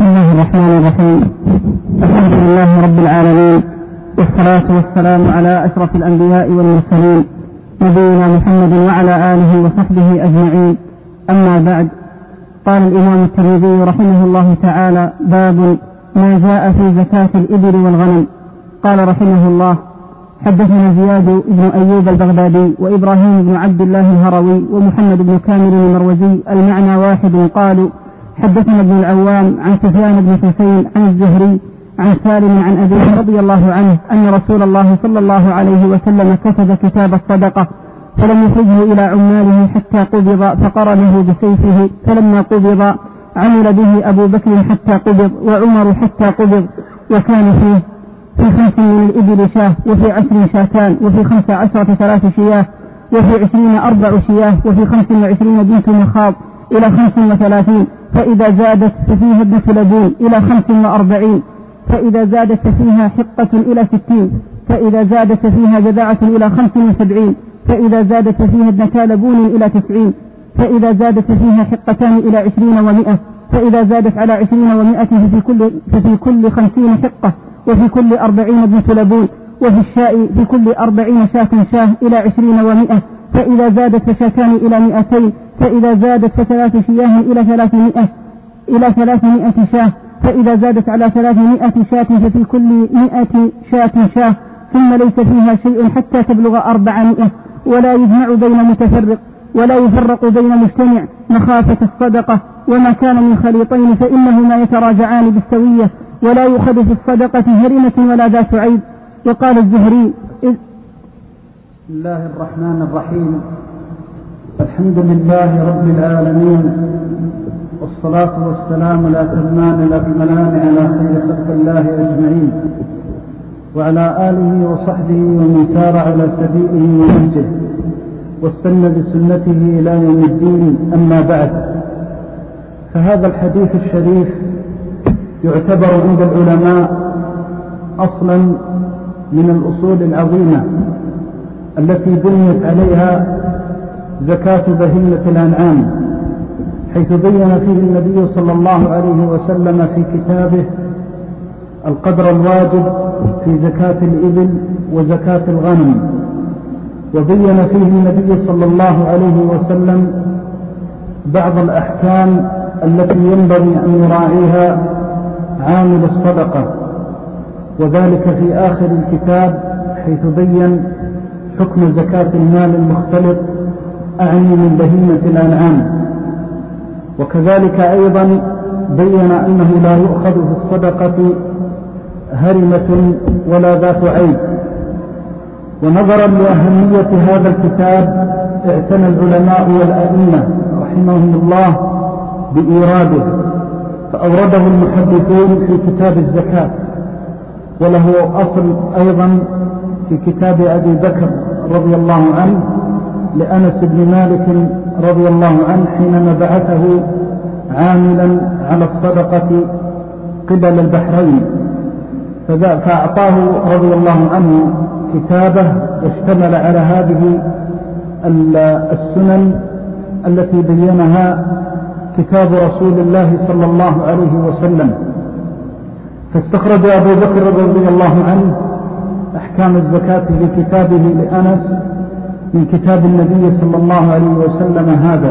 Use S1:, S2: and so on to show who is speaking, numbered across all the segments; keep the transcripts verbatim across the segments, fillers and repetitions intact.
S1: الله الرحمن الرحيم. الحمد لله رب العالمين، والصلاة والسلام على أشرف الأنبياء والمرسلين نبينا محمد وعلى آله وصحبه أجمعين. أما بعد، قال الإمام الترمذي رحمه الله تعالى: باب ما جاء في زكاة الإبل والغنم. قال رحمه الله: حدثنا زياد بن أيوب البغدادي وإبراهيم بن عبد الله الهروي ومحمد بن كامل المروزي المعنى واحد. قالوا: حدثنا ابن العوام عن سفيان بن حسين عن الزهري عن سالم عن أبيه رضي الله عنه أن رسول الله صلى الله عليه وسلم كتب كتاب الصدقة فلم يخرجه إلى عماله حتى قبض فقرنه بسيفه، فلما قبض عمل به أبو بكر حتى قبض وعمر حتى قبض، وكان فيه في خمس من الإبل شاه، وفي عشر شاتان، وفي خمس عشرة ثلاث شياه، وفي عشرين أربع شياه، وفي خمس وعشرين بنت مخاض إلى خمس وثلاثين، فإذا زادت ففيها ابنة لبون إلى خمس وأربعين، فإذا زادت فيها حقة إلى ستين، فإذا زادت فيها جذعة إلى خمس وسبعين، فإذا زادت فيها ابنتا لبون إلى تسعين، فإذا زادت فيها حقتان إلى عشرين ومئة، فإذا زادت على عشرين ومئة ففي كل, ففي كل خمسين حقة، وفي كل أربعين ابنة لبون، وفي الشاء في كل أربعين شاة شاه إلى عشرين ومئة، فإذا زادت فشاتان إلى مئتين، فإذا زادت فثلاث شياه إلى ثلاثمائة إلى ثلاثمائة شاه، فإذا زادت على ثلاثمائة شاة ففي كل مئة شاة شاه، ثم ليس فيها شيء حتى تبلغ أربعمائة، ولا يجمع بين متفرق ولا يفرق بين مجتمع مخافة الصدقة، وما كان من خليطين فإنهما يتراجعان بالسوية، ولا يؤخذ في الصدقة هرمة ولا ذات عيب. وقال الزهري:
S2: بسم الله الرحمن الرحيم. الحمد لله رب العالمين، والصلاة والسلام الأتمان الأكملان على خير خلق الله أجمعين، وعلى آله وصحبه ومن سار على سبيله ونهجه واستنى بسنته إلى يوم الدين. أما بعد، فهذا الحديث الشريف يعتبر عند العلماء أصلا من الأصول العظيمة التي بنيت عليها زكاة بهيمة الأنعام، حيث بين فيه النبي صلى الله عليه وسلم في كتابه القدر الواجب في زكاة الإبل وزكاة الغنم، وبين فيه النبي صلى الله عليه وسلم بعض الأحكام التي ينبغي أن يراعيها عامل الصدقة، وذلك في آخر الكتاب حيث بين حكم زكاة المال المختلط أعني من بهيمة الأنعام. وكذلك أيضا بين أنه لا يؤخذ في الصدقة هرمة ولا ذات عيب. ونظرا لأهمية هذا الكتاب اعتنى العلماء والأئمة رحمهم الله بإيراده، فأورده المحدثون في كتاب الزكاة، وله أصل أيضا في كتاب أبي بكر رضي الله عنه لأنس بن مالك رضي الله عنه حينما بعثه عاملا على الصدقة قبل البحرين، فأعطاه رضي الله عنه كتابه واشتمل على هذه السنن التي بينها كتاب رسول الله صلى الله عليه وسلم. فاستخرج أبو بكر رضي الله عنه أحكام الزكاة في كتابه لأنس من كتاب النبي صلى الله عليه وسلم هذا،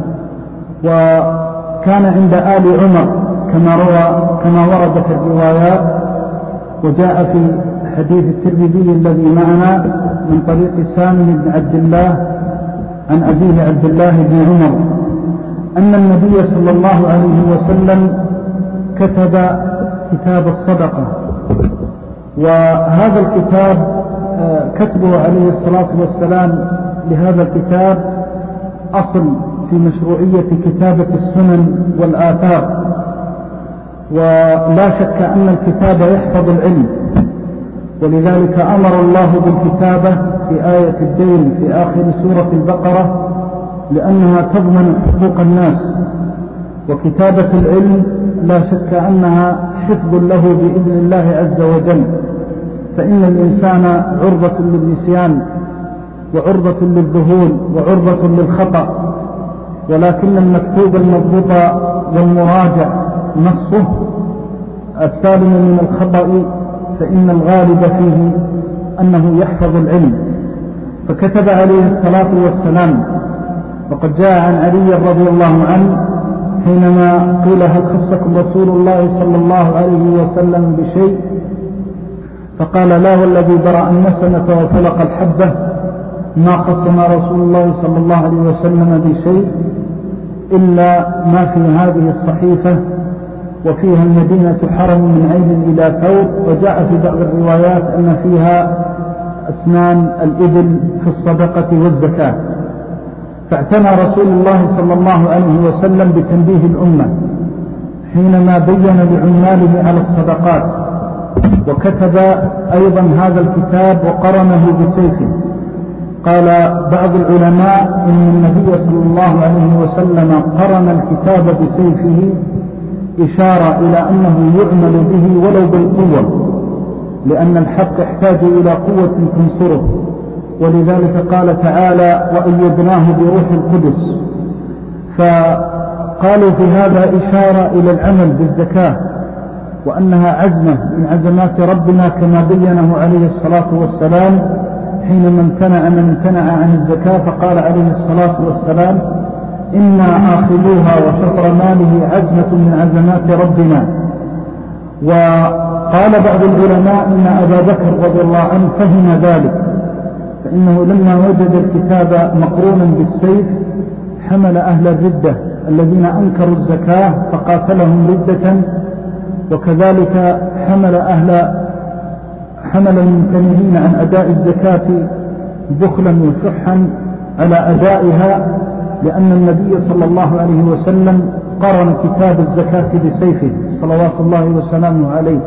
S2: وكان عند آل عمر كما روى كما ورد في الروايات، وجاء في حديث الترمذي الذي معنا من طريق سالم بن عبد الله عن أبيه عبد الله بن عمر أن النبي صلى الله عليه وسلم كتب كتاب الصدقة. وهذا الكتاب كتبه عليه الصلاة والسلام لهذا الكتاب أصل في مشروعية كتابة السنن والآثار، ولا شك أن الكتاب يحفظ العلم، ولذلك أمر الله بالكتابة في آية الدين في آخر سورة البقرة لأنها تضمن حقوق الناس، وكتابة العلم لا شك أنها حفظ له بإذن الله عز وجل، فإن الإنسان عرضة للنسيان وعرضة للذهول وعرضة للخطأ، ولكن المكتوب المضبوط والمراجع نصه السالم من الخطأ فإن الغالب فيه أنه يحفظ العلم. فكتب عليه الصلاة والسلام، وقد جاء عن علي رضي الله عنه حينما قيل هل خصكم رسول الله صلى الله عليه وسلم بشيء، فقال لا والذي برأ النسمة وفلق الحبة ما خصنا رسول الله صلى الله عليه وسلم بشيء إلا ما في هذه الصحيفة وفيها المدينة حرم من عين إلى ثور. وجاء في بعض الروايات أن فيها أسنان الإبل في الصدقة والزكاة. فاعتنى رسول الله صلى الله عليه وسلم بتنبيه الأمة حينما بين لعماله على الصدقات، وكتب أيضا هذا الكتاب وقرنه بسيفه. قال بعض العلماء إن النبي صلى الله عليه وسلم قرن الكتاب بسيفه إشارة إلى أنه يعمل به ولو بالقوة، لأن الحق يحتاج إلى قوة تنصره، ولذلك قال تعالى وأيدناه بروح القدس. فقالوا في هذا إشارة إلى العمل بالزكاة، وأنها عزمة من عزمات ربنا كما بينه عليه الصلاة والسلام حينما امتنع من امتنع عن الزكاة، فقال عليه الصلاة والسلام إنا آخذوها وشطر ماله عزمة من عزمات ربنا. وقال بعض العلماء إن أبا بكر رضي الله عنه فهم ذلك، فإنه لما وجد الكتاب مقرونا بالسيف حمل أهل الردة الذين أنكروا الزكاة فقاتلهم ردة، وكذلك حمل أهل حمل الممتنعين عن أداء الزكاة بخلا وشحا على أدائها، لأن النبي صلى الله عليه وسلم قرن كتاب الزكاة بسيفه صلوات الله وسلامه عليه.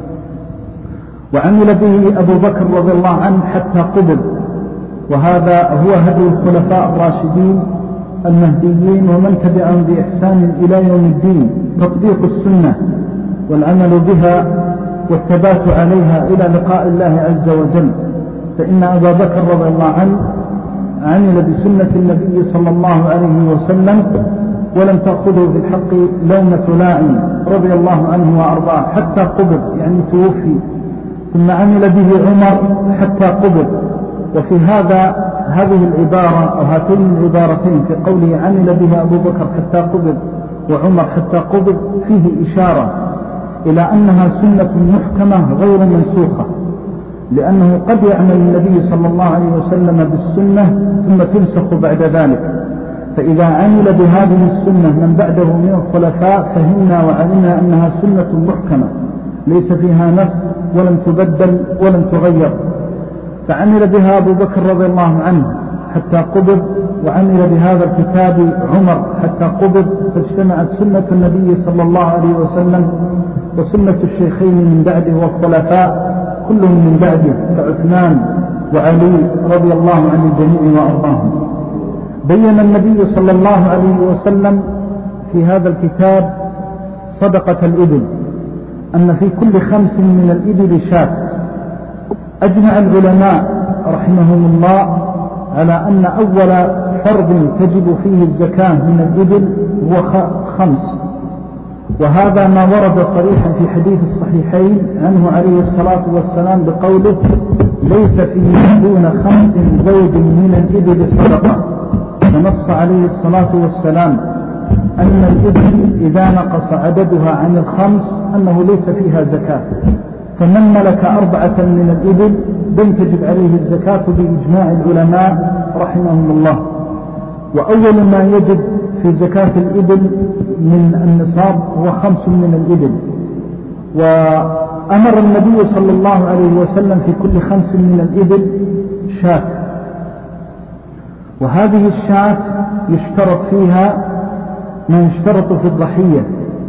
S2: وعمل به أبو بكر رضي الله عنه حتى قبل، وهذا هو هدي الخلفاء الراشدين المهديين ومن تبعهم بإحسان إلى يوم الدين، تطبيق السنة والعمل بها والثبات عليها إلى لقاء الله عز وجل. فإن أبا بكر رضي الله عنه عمل بسنة النبي صلى الله عليه وسلم ولم تأخذه في الحق لومة لاعب رضي الله عنه وأرضاه حتى قبض، يعني توفي. ثم عمل به عمر حتى قبض. وفي هذا هذه العبارة أو هاتين العبارتين في قوله عمل به أبو بكر حتى قبض وعمر حتى قبض فيه إشارة إلى أنها سنة محكمة غير منسوخة، لأنه قد يعمل النبي صلى الله عليه وسلم بالسنة ثم تنسخ بعد ذلك. فإذا عمل بهذه السنة من بعده من الخلفاء فهمنا وعلمنا أنها سنة محكمة ليس فيها نفس ولم تبدل ولم تغير. فعمل بها أبو بكر رضي الله عنه حتى قبض، وعمل بهذا الكتاب عمر حتى قبض، فاجتمعت سنة النبي صلى الله عليه وسلم وسنة الشيخين من بعده والخلفاء كلهم من بعده كعثمان وعلي رضي الله عن الجميع وأرضاهم. بين النبي صلى الله عليه وسلم في هذا الكتاب صدقة الإبل، أن في كل خمس من الإبل شاة. أجمع العلماء رحمهم الله على أن أول فرض تجب فيه الزكاة من الإبل هو خمس، وهذا ما ورد صريحا في حديث الصحيحين عنه عليه الصلاة والسلام بقوله ليس فيه دون خمس زوج من الإبل صدقة. فنص عليه الصلاة والسلام أن الإبل إذا نقص عددها عن الخمس أنه ليس فيها زكاة، فمن ملك أربعة من الإبل لم تجب عليه الزكاة بإجماع العلماء رحمهم الله. وأول ما يجب في زكاة الإبل من النصاب هو خمس من الإبل. وأمر النبي صلى الله عليه وسلم في كل خمس من الإبل شاة، وهذه الشاة يشترط فيها ما يشترط في الضحية،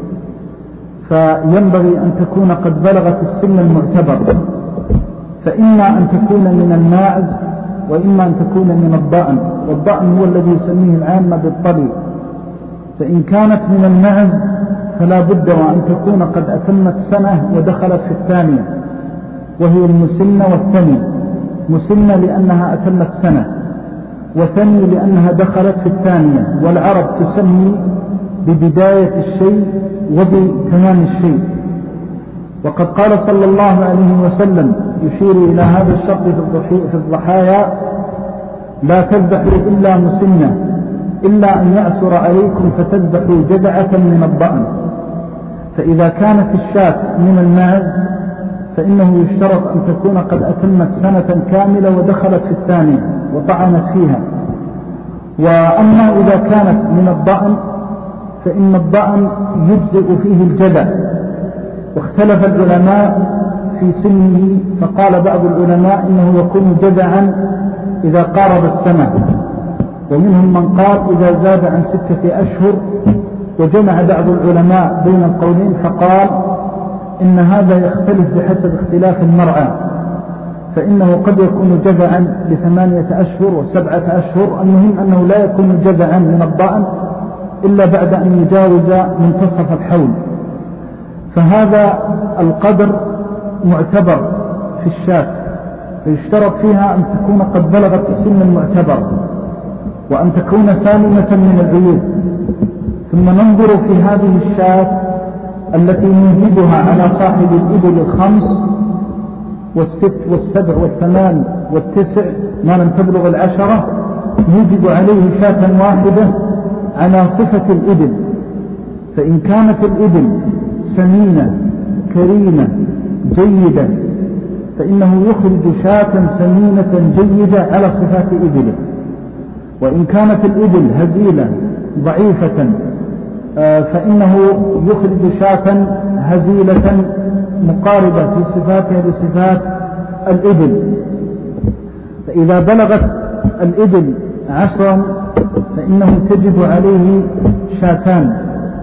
S2: فينبغي أن تكون قد بلغت السن المعتبر، فإما أن تكون من الماعز وإما أن تكون من الضأن، والضأن هو الذي يسميه العامة بالطلي. فإن كانت من الماعز فلا بد وأن تكون قد أتمت سنة ودخلت في الثانية، وهي المسنة والثني. مسنة لأنها أتمت سنة، وثني لأنها دخلت في الثانية. والعرب تسمي ببداية الشيء وبتمام الشيء. وقد قال صلى الله عليه وسلم يشير إلى هذا الشرط في الضحايا: لا تذبحوا إلا مسنة، إلا أن يأسر عليكم فتذبحوا جذعة من الضأن. فإذا كانت الشاة من الماعز فإنه يشترط أن تكون قد أتمت سنة كاملة ودخلت في الثانية وطعنت فيها. وأما إذا كانت من الضأن فإن الضأن يجزئ فيه الجذع، واختلف العلماء في سنه، فقال بعض العلماء إنه يكون جذعا إذا قارب السنة، ومنهم من قال إذا زاد عن ستة أشهر، وجمع بعض العلماء بين القولين فقال إن هذا يختلف بحسب اختلاف المرعى، فإنه قد يكون جذعا لثمانية أشهر وسبعة أشهر. المهم أنه لا يكون جذعا من الضأن إلا بعد أن يجاوز منتصف الحول. فهذا القدر معتبر في الشاة، فيشترط فيها أن تكون قد بلغت السن المعتبر، وأن تكون سالمة من العيوب. ثم ننظر في هذه الشاة التي نوجدها على صاحب الإبل الخمس والست والسبع والثمان والتسع ما لم تبلغ العشرة، نوجد عليه شاة واحدة على صفة الإبل. فإن كانت الإبل سمينة كريمة جيدة فإنه يخرج شاة سمينة جيدة على صفات إبله. وإن كانت الإبل هزيلة ضعيفة فإنه يخرج شاة هزيلة مقاربة في صفاتها لصفات الإبل. فإذا بلغت الإبل عشرا فإنه تجب عليه شاتان.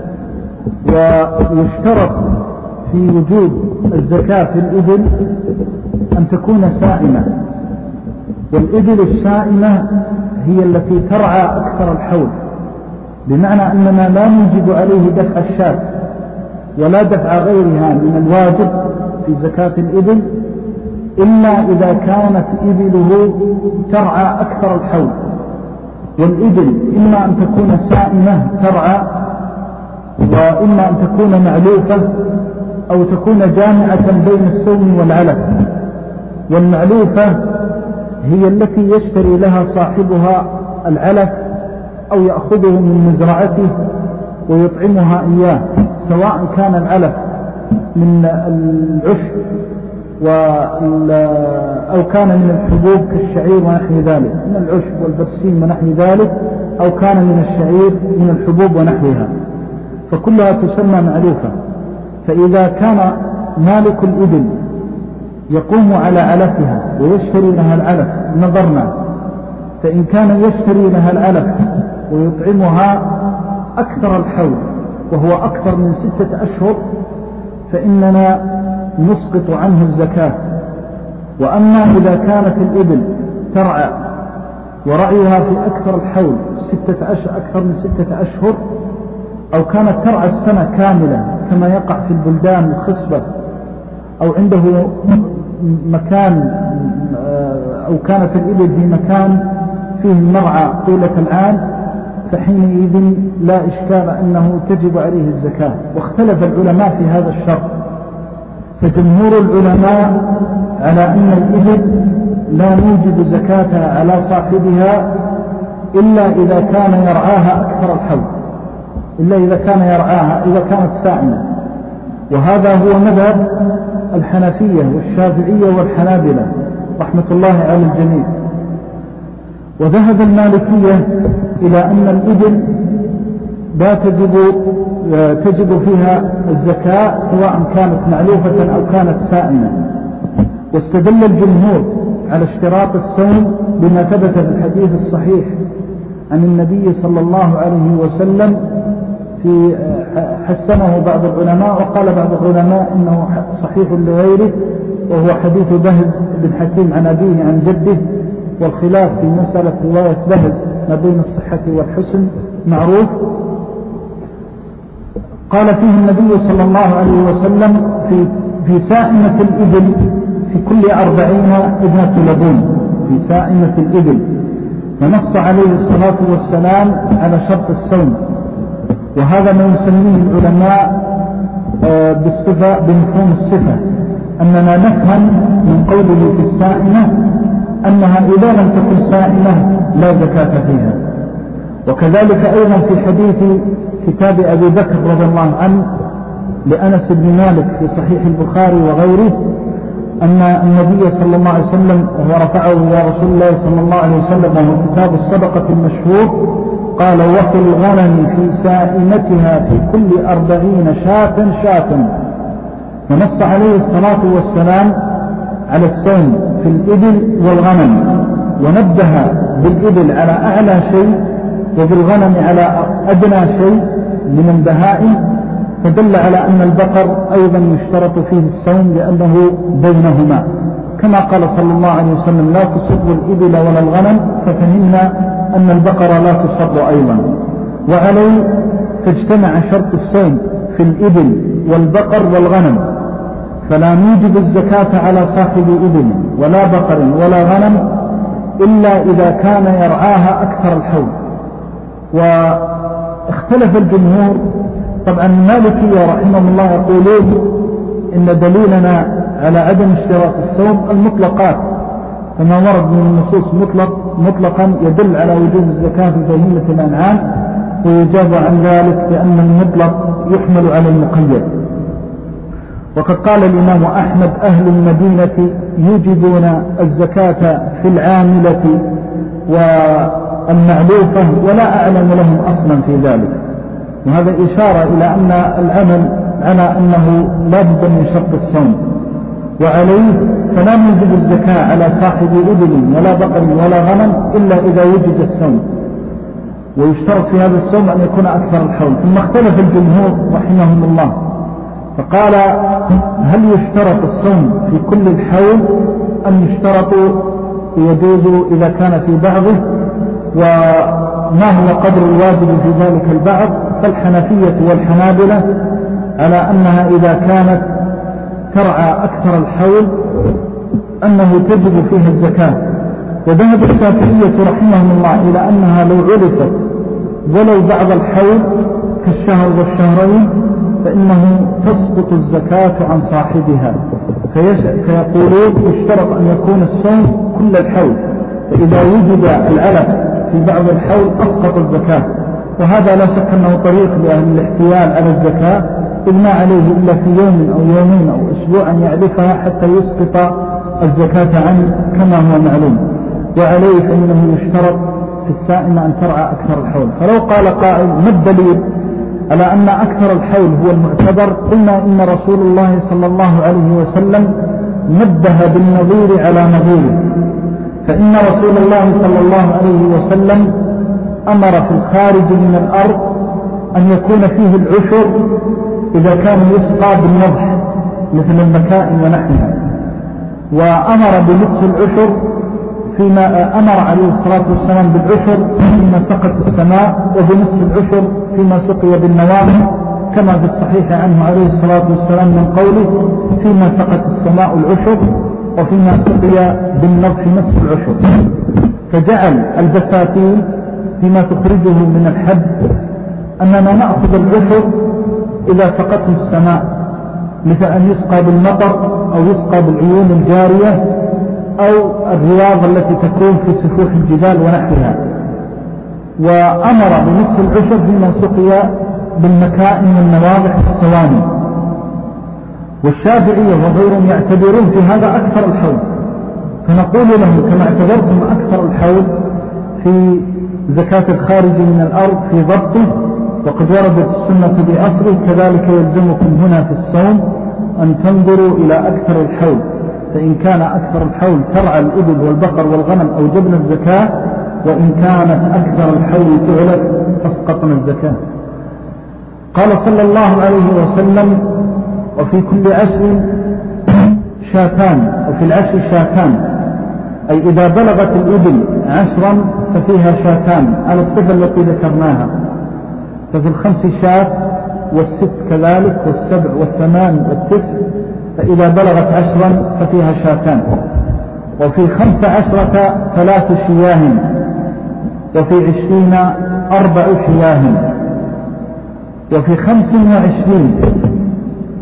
S2: ويشترط في وجود الزكاة في الإبل أن تكون سائمة، والإبل السائمة هي التي ترعى أكثر الحول، بمعنى أننا لا نوجب عليه دفع الشاة ولا دفع غيرها من الواجب في زكاة الإبل إلا إذا كانت إبله ترعى أكثر الحول. والإبل إما أن تكون سائمة ترعى، وإما أن تكون معلوفة، أو تكون جامعة بين السوم والعلف. والمعلوفة هي التي يشتري لها صاحبها العلف أو يأخذه من مزرعته ويطعمها إياه، سواء كان العلف من العشب أو كان من الحبوب كالشعير ونحو ذلك، من العشب والبرسيم ونحو ذلك، أو كان من الشعير من الحبوب ونحوها، فكلها تسمى معلوفة. فإذا كان مالك الإبل يقوم على علفها ويشتري لها العلف نظرنا، فإن كان يشتري لها العلف ويطعمها أكثر الحول وهو أكثر من ستة أشهر فإننا نسقط عنه الزكاة. وأما إذا كانت الإبل ترعى ورعيها في أكثر الحول ستة أشهر أكثر من ستة أشهر، أو كانت ترعى السنة كاملة كما يقع في البلدان الخصبة، أو عنده مكان، أو كانت الإبل في مكان فيه المرعى طيلة العام، فحينئذ لا إشكال أنه تجب عليه الزكاة. واختلف العلماء في هذا الشرط، فجمهور العلماء على أن الإبل لا نوجب زكاتها على صاحبها إلا إذا كان يرعاها أكثر الحول، إلا إذا كان يرعاها إذا كانت سائمة. وهذا هو مذهب الحنفية والشافعية والحنابلة رحمة الله على الجميع. وذهب المالكية إلى أن الإبل لا تجب, تجب فيها الزكاة سواء كانت معلوفة أو كانت سائمة. واستدل الجمهور على اشتراط الصوم بما ثبت في الحديث الصحيح عن النبي صلى الله عليه وسلم، في حسنه بعض العلماء، وقال بعض العلماء إنه صحيح لغيره، وهو حديث بهز بن حكيم عن أبيه عن جده. والخلاف في مسألة رواية بهز ما بين الصحة والحسن معروف. قال فيه النبي صلى الله عليه وسلم في, في سائمة الإبل في كل أربعين ابنة لبون، في سائمة الإبل، فنص عليه الصلاة والسلام على شرط الصوم. وهذا ما يسميه العلماء بالصفة بمفهوم الصفة، أننا نفهم من قوله في السائمة أنها إذا لم تكن سائمة لا زكاة فيها. وكذلك أيضا في حديث كتاب أبي بكر رضي الله عنه لأنس بن مالك في صحيح البخاري وغيره أن النبي صلى الله عليه وسلم وهو رفعه إلى رسول الله صلى الله عليه وسلم وهو كتاب الصدقة المشهور قال: وفي الغنم في سائمتها في كل أربعين شاة شاة. ونص عليه الصلاة والسلام على الصوم في الإبل والغنم، ونبه بالإبل على أعلى شيء وبالغنم على أدنى شيء من البهائم، فدل على أن البقر أيضا يشترط فيه الصوم لأنه بينهما، كما قال صلى الله عليه وسلم: لا تصب الإبل ولا الغنم، ففهمنا أن البقر لا تصب أيضا. وعليه تجتمع شرط الصوم في الإبل والبقر والغنم، فلا نوجب الزكاة على صاحب إبل ولا بقر ولا غنم إلا إذا كان يرعاها أكثر الحول. واختلف الجمهور، طبعا المالكية رحمهم الله يقولون إن دليلنا على عدم اشتراط الصوم المطلقات، فما ورد من النصوص مطلق مطلقا يدل على وجوب الزكاة في بهيمة الأنعام، ويجاب عن ذلك بأن المطلق يحمل على المقيد. وقد قال الإمام أحمد: أهل المدينة يوجبون الزكاة في العاملة والمعلوفة ولا أعلم لهم أصلا في ذلك. وهذا إشارة إلى أن العمل على أنه لا بد من شرط الصوم، وعليه فلا نوجب الزكاة على صاحب إبل ولا بقر ولا غنم إلا إذا وجد الصوم، ويشترط في هذا الصوم أن يكون أكثر الحول. ثم اختلف الجمهور رحمهم الله فقال: هل يشترط الصوم في كل الحول أم يشترط يجوز إذا كان في بعضه؟ وما هو قدر الواجب في ذلك البعض؟ فالحنفية والحنابلة على أنها إذا كانت ترعى أكثر الحول أنه تجب فيها الزكاة. وذهب الشافعية رحمهم الله إلى أنها لو علفت ولو بعض الحول كالشهر والشهرين فإنه تسقط الزكاة عن صاحبها، فيقولون يشترط أن يكون الصوم كل الحول، فإذا وجد العلف في بعض الحول أسقط الزكاة. وهذا لا شك أنه طريق لأهل الاحتيال على الزكاة، إذ ما عليه إلا في يوم أو يومين أو أسبوع أن يعرفها حتى يسقط الزكاة عنه كما هو معلوم. وعليه فإنه يشترط في السائمة أن ترعى أكثر الحول. فلو قال قائل: ما الدليل على أن أكثر الحول هو المعتبر؟ قلنا إن رسول الله صلى الله عليه وسلم نبه بالنظير على نظيره، فإن رسول الله صلى الله عليه وسلم أمر في الخارج من الأرض أن يكون فيه العشر إذا كان يسقى بالنضح مثل المكائن ونحنها، وأمر بنصف العشر فيما أمر عليه الصلاة والسلام بالعشر فيما سقط السماء، وبنصف العشر فيما سقي بالنواحي، كما في الصحيح عنه عليه الصلاة والسلام من قوله: فيما سقط السماء العشر وفيما سقي بالنضح نصف العشر. فجعل البساتين فيما تخرجه من الحب أننا نأخذ العشر إذا سقطه السماء، مثل أن يسقى بالمطر أو يسقى بالعيون الجارية أو الرياض التي تكون في سفوح الجبال ونحوها. وأمر بنصف العشر فيما سقي بالمكائن والنواضح الصواني. والشافعية وغيرهم يعتبرون في هذا أكثر الحول، فنقول لهم: كما اعتبرتم أكثر الحول في زكاة الخارج من الأرض في ضبطه وقد وردت السنة بأصله، كذلك يلزمكم هنا في الصوم أن تنظروا إلى أكثر الحول، فإن كان أكثر الحول ترعى الإبل والبقر والغنم أوجبنا الزكاة، وإن كانت أكثر الحول تعلف فاسقطنا الزكاة. قال صلى الله عليه وسلم: وفي كل عشر شاتان، وفي العشر شاتان، أي إذا بلغت الإبل عشرا ففيها شاتان على الصفة التي ذكرناها، ففي الخمس شات والست كذلك والسبع والثمان والتسع، فإذا بلغت عشرا ففيها شاتان. وفي خمس عشرة ثلاث شياه، وفي عشرين أربع شياه، وفي خمس وعشرين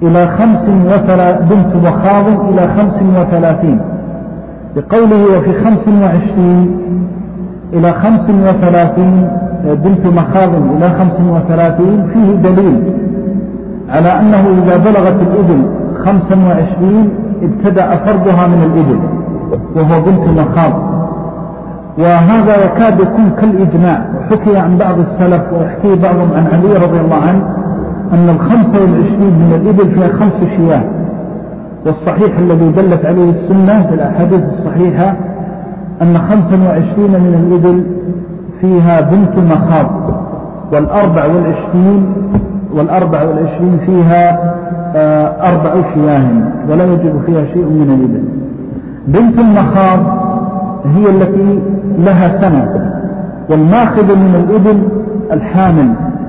S2: إلى خمس وثلا بنت مخاض إلى خمس وثلاثين، بقوله وفي خمس وعشرين إلى خمس وثلاثين بنت مخاض إلى خمس وثلاثين فيه دليل على أنه إذا بلغت الإبل خمسا وعشرين ابتدأ فرضها من الإبل وهو بنت مخاض. وهذا يكاد يكون كالإجماع، وحكي عن بعض السلف ويحكي بعضهم عن علي رضي الله عنه أن الخمسة والعشرين من الإبل فيها خمس شياه، والصحيح الذي دلت عليه السنة في الأحاديث الصحيحة أن خمسا وعشرين من الإبل فيها بنت مخاض، والأربع والعشرين والأربع والعشرين فيها أربع شياه ولا يوجد فيها شيء من الإبل. بنت المخاض هي التي لها سنة، والماخذ من الإبل الحامل،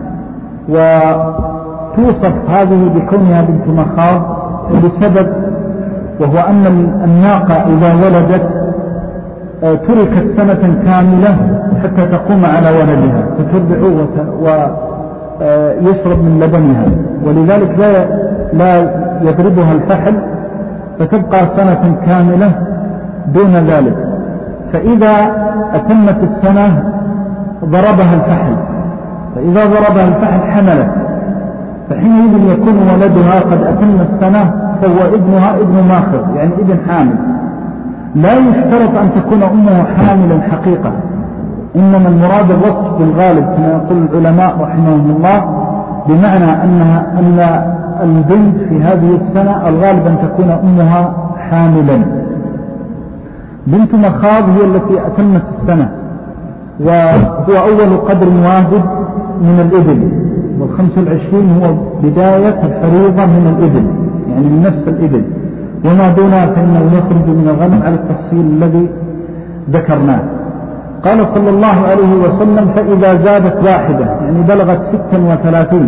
S2: وتوصف هذه بكونها بنت مخاض بسبب وهو أن الناقة إذا ولدت تركت سنة كاملة حتى تقوم على ولدها فترضع ويشرب من لبنها، ولذلك لا لا يضربها الفحل فتبقى سنة كاملة دون ذلك. فإذا أتمت السنة ضربها الفحل، فإذا ضربها الفحل حملت، فحينئذ يكون ولدها قد أتم السنة فهو ابنها ابن ماخذ يعني ابن حامل. لا يشترط أن تكون أمه حاملا حقيقة، إنما المراد الوصف بالغالب كما يقول العلماء رحمهم الله، بمعنى أنها أن البنت في هذه السنة الغالب أن تكون أمها حاملا. بنت مخاض هي التي أتمت السنة، وهو أول قدر واجب من الإبل، والخمس والعشرين هو بداية الفريضة من الإبل يعني من نفس الإبل، وما دونها فإنه يخرج من الغنم على التفصيل الذي ذكرناه. قال صلى الله عليه وسلم فإذا زادت واحدة يعني بلغت ستا وثلاثين،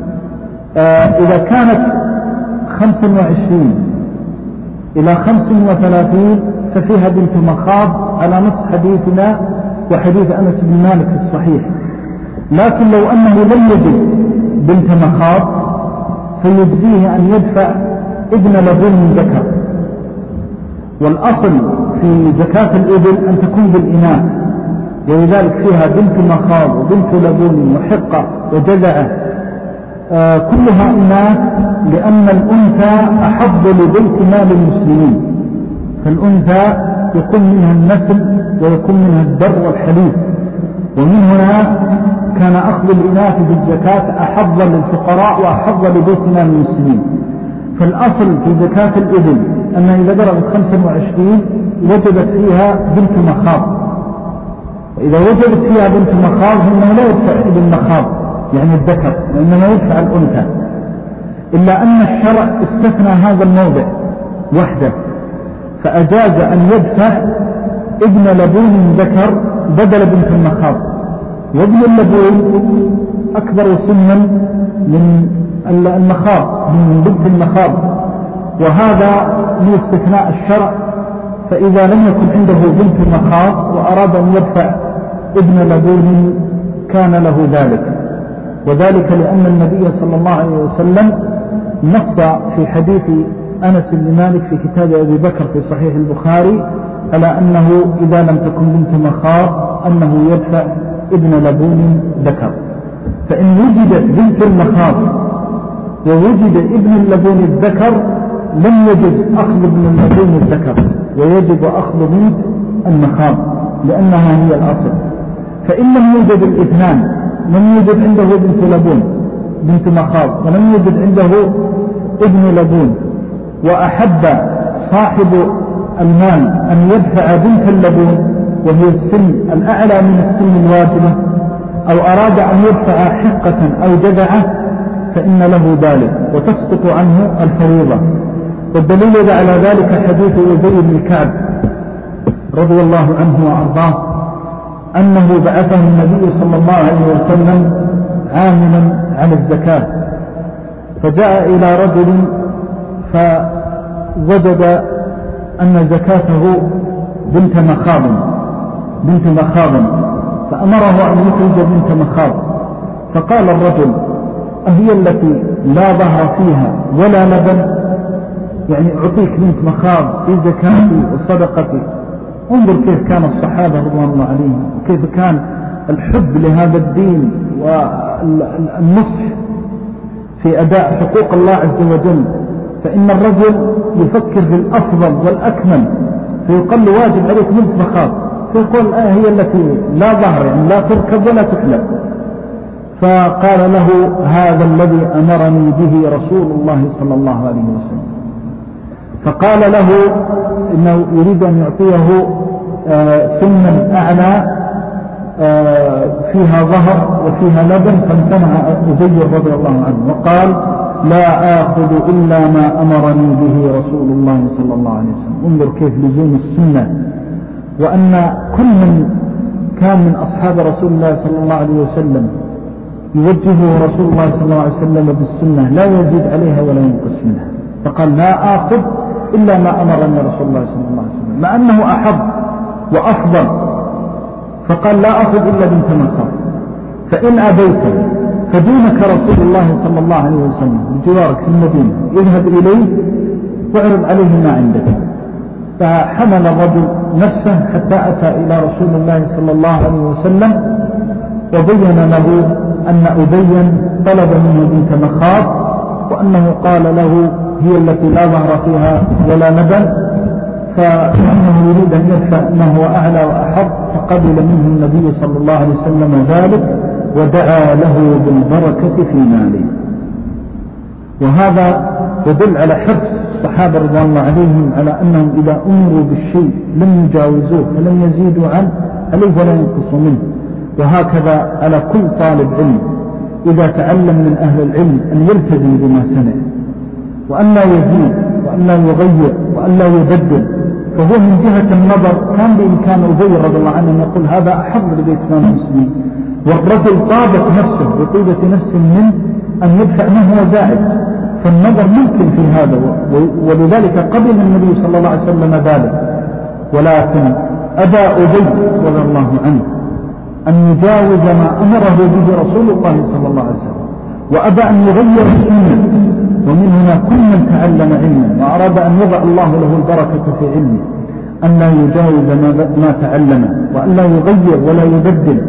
S2: آه إذا كانت خمسا وعشرين إلى خمس وثلاثين ففيها بنت مخاض على نص حديثنا وحديث أنس بن مالك الصحيح. لكن لو أنه لم يجد بنت مخاض فيجزيه أن يدفع ابن لبون ذكر، والأصل في زكاة الإبل أن تكون بالإناث، ولذلك فيها بنت مخاض وبنت لبون وحقة وجزعة آه كلها إناث، لأن الأنثى أحظ لبيت مال المسلمين، فالأنثى يكون منها النسل ويكون منها الدر والحليب، ومن هنا كان أخذ الإناث بالزكاة أحظ للفقراء وأحظ لبيت مال المسلمين. فالأصل في زكاة الإبل أن إذا بلغت خمسا وعشرين وجدت فيها بنت مخاض، وإذا وجدت فيها بنت مخاض فإنه لا يدفع ابن مخاض يعني الذكر، وإنما يدفع الأنثى، إلا أن الشرع استثنى هذا الموضع وحده فأجاز أن يدفع ابن لبون ذكر بدل بنت المخاض. وابن اللبون أكبر سنا من المخاض من بنت المخاض، وهذا من استثناء الشرع. فإذا لم يكن عنده بنت المخاض وأراد أن يدفع ابن لبون كان له ذلك، وذلك لأن النبي صلى الله عليه وسلم نص في حديث أنس بن مالك في كتاب أبي بكر في صحيح البخاري على أنه إذا لم تكن بنت مخاض أنه يدفع ابن لبون ذكر. فإن وجدت بنت المخاض ووجد ابن اللبون الذكر لم يجب أخذ ابن اللبون الذكر، ويجب أخذ بنت المخاض لأنها هي الأصل. فإن لم يوجد الاثنان، لم يوجد عنده بنت لبون بنت مخاض ولم يوجد عنده ابن لبون، وأحب صاحب المال أن يدفع بنت اللبون وهي السن الأعلى من السن الواجبة، أو أراد أن يدفع حقة أو جدعة فإن له ذلك وتسقط عنه الفريضة. والدليل على ذلك حديث أبي بن كعب رضي الله عنه وأرضاه أنه بعثه النبي صلى الله عليه وسلم عاملا على الزكاة، فجاء إلى رجل فوجد أن زكاته بنت مخاض بنت مخاض فأمره أن يخرج بنت مخاض. فقال الرجل هي التي لا ظهر فيها ولا لبن؟ يعني أعطيك بنت مخاض في زكاتي وصدقتي. انظر كيف كان الصحابة رضوان الله عليهم، وكيف كان الحب لهذا الدين والنصح في أداء حقوق الله عز وجل. فإن الرجل يفكر في الأفضل والأكمل، فيقال له واجب عليك بنت مخاض، فيقول الآية هي التي لا ظهر، يعني لا تركب ولا تحلب. فقال له هذا الذي أمرني به رسول الله صلى الله عليه وسلم. فقال له إنه يريد أن يعطيه سنا أعلى فيها ظهر وفيها لبن، فامتنع أبي رضي الله عنه وقال لا آخذ إلا ما أمرني به رسول الله صلى الله عليه وسلم. انظر كيف لزوم السنة، وأن كل من كان من أصحاب رسول الله صلى الله عليه وسلم يوجهه رسول الله صلى الله عليه وسلم بالسنة، لا يزيد عليها ولا ينقص منها. فقال لا آخذ إلا ما أمرني رسول الله صلى الله عليه وسلم، مع أنه أحب وأفضل. فقال لا أخذ إلا بنت مخاض، فإن أبيت فدونك رسول الله صلى الله عليه وسلم بجوارك في المدينة، اذهب إليه واعرض عليه ما عندك. فحمل الرجل نفسه حتى أتى إلى رسول الله صلى الله عليه وسلم، وبين له أن أبيا طلب منه بنت مخاض، وأنه قال له هي التي لا ظهر فيها ولا لبن، فأنه يريد أن يدفع ما هو أعلى وأحب. فقبل منه النبي صلى الله عليه وسلم ذلك ودعا له بالبركة في ماله. وهذا يدل على حرص الصحابة رضوان الله عليهم على أنهم إذا أمروا بالشيء لم يجاوزوه فلم يزيدوا عنه عليه ولا ينقصوا منه. وهكذا على كل طالب علم إذا تعلم من أهل العلم أن يلتزم بما سمع، وأن لا يزيد وأن لا يغير وأن لا يبدل. فهو من جهة النظر كان بإمكان أبي رضي الله عنه أن يقول هذا أحب لبيت إمام المسلمين، والرجل طابت نفسه بطيبة نفس من أن يدفع ما هو زائد، فالنظر ممكن في هذا، ولذلك قبل النبي صلى الله عليه وسلم ذلك. ولكن أبى أبي رضي الله عنه أن يجاوز ما أمره به رسول الله صلى الله عليه وسلم، وأبى أن يغير السنة. ومن هنا كل من تعلم علما وأراد أن يضع الله له البركة في علمه أن لا يجاوز ما تعلم، وأن لا يغير ولا يبدل.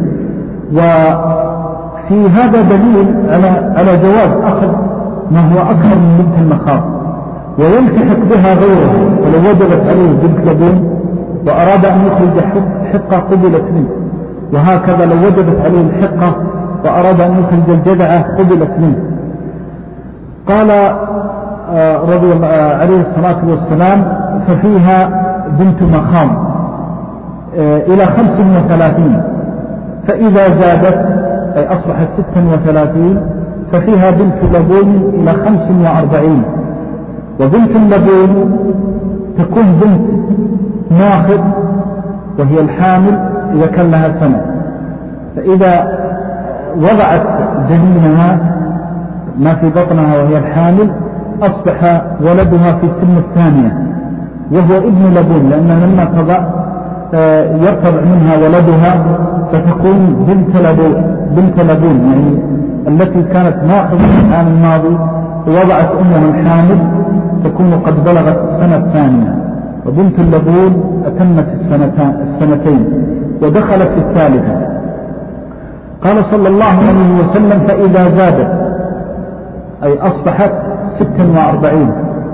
S2: وفي هذا دليل على على جواز أخذ ما هو أكثر من بنت المخاض ويلتحق بها غيره. ولو وجبت عليه بنت لبون وأراد أن يخرج حقة قبلت منه، وهكذا لو وجبت عليه الحقة وأراد أن يخرج الجذعة قبلت منه. قال رضي الله عليه الصلاة والسلام ففيها بنت مخاض إلى خمس وثلاثين، فإذا زادت أي أصبحت ست وثلاثين ففيها بنت لبون إلى خمس وأربعين. وبنت اللبون تكون بنت ناخذ وهي الحامل إذا كان لها سنة، فإذا وضعت جنينها ما في بطنها وهي الحامل أصبح ولدها في السن الثانية وهو ابن لبون، لأن لما تضع يرتضع منها ولدها فتكون بنت لبون. بنت لبون يعني التي كانت ناخذ في العام الماضي ووضعت أمها الحامل تكون قد بلغت السنة الثانية، وبنت اللبون أتمت السنتين ودخلت في الثالثة. قال صلى الله عليه وسلم فإذا زادت أي أصبحت ست وأربعين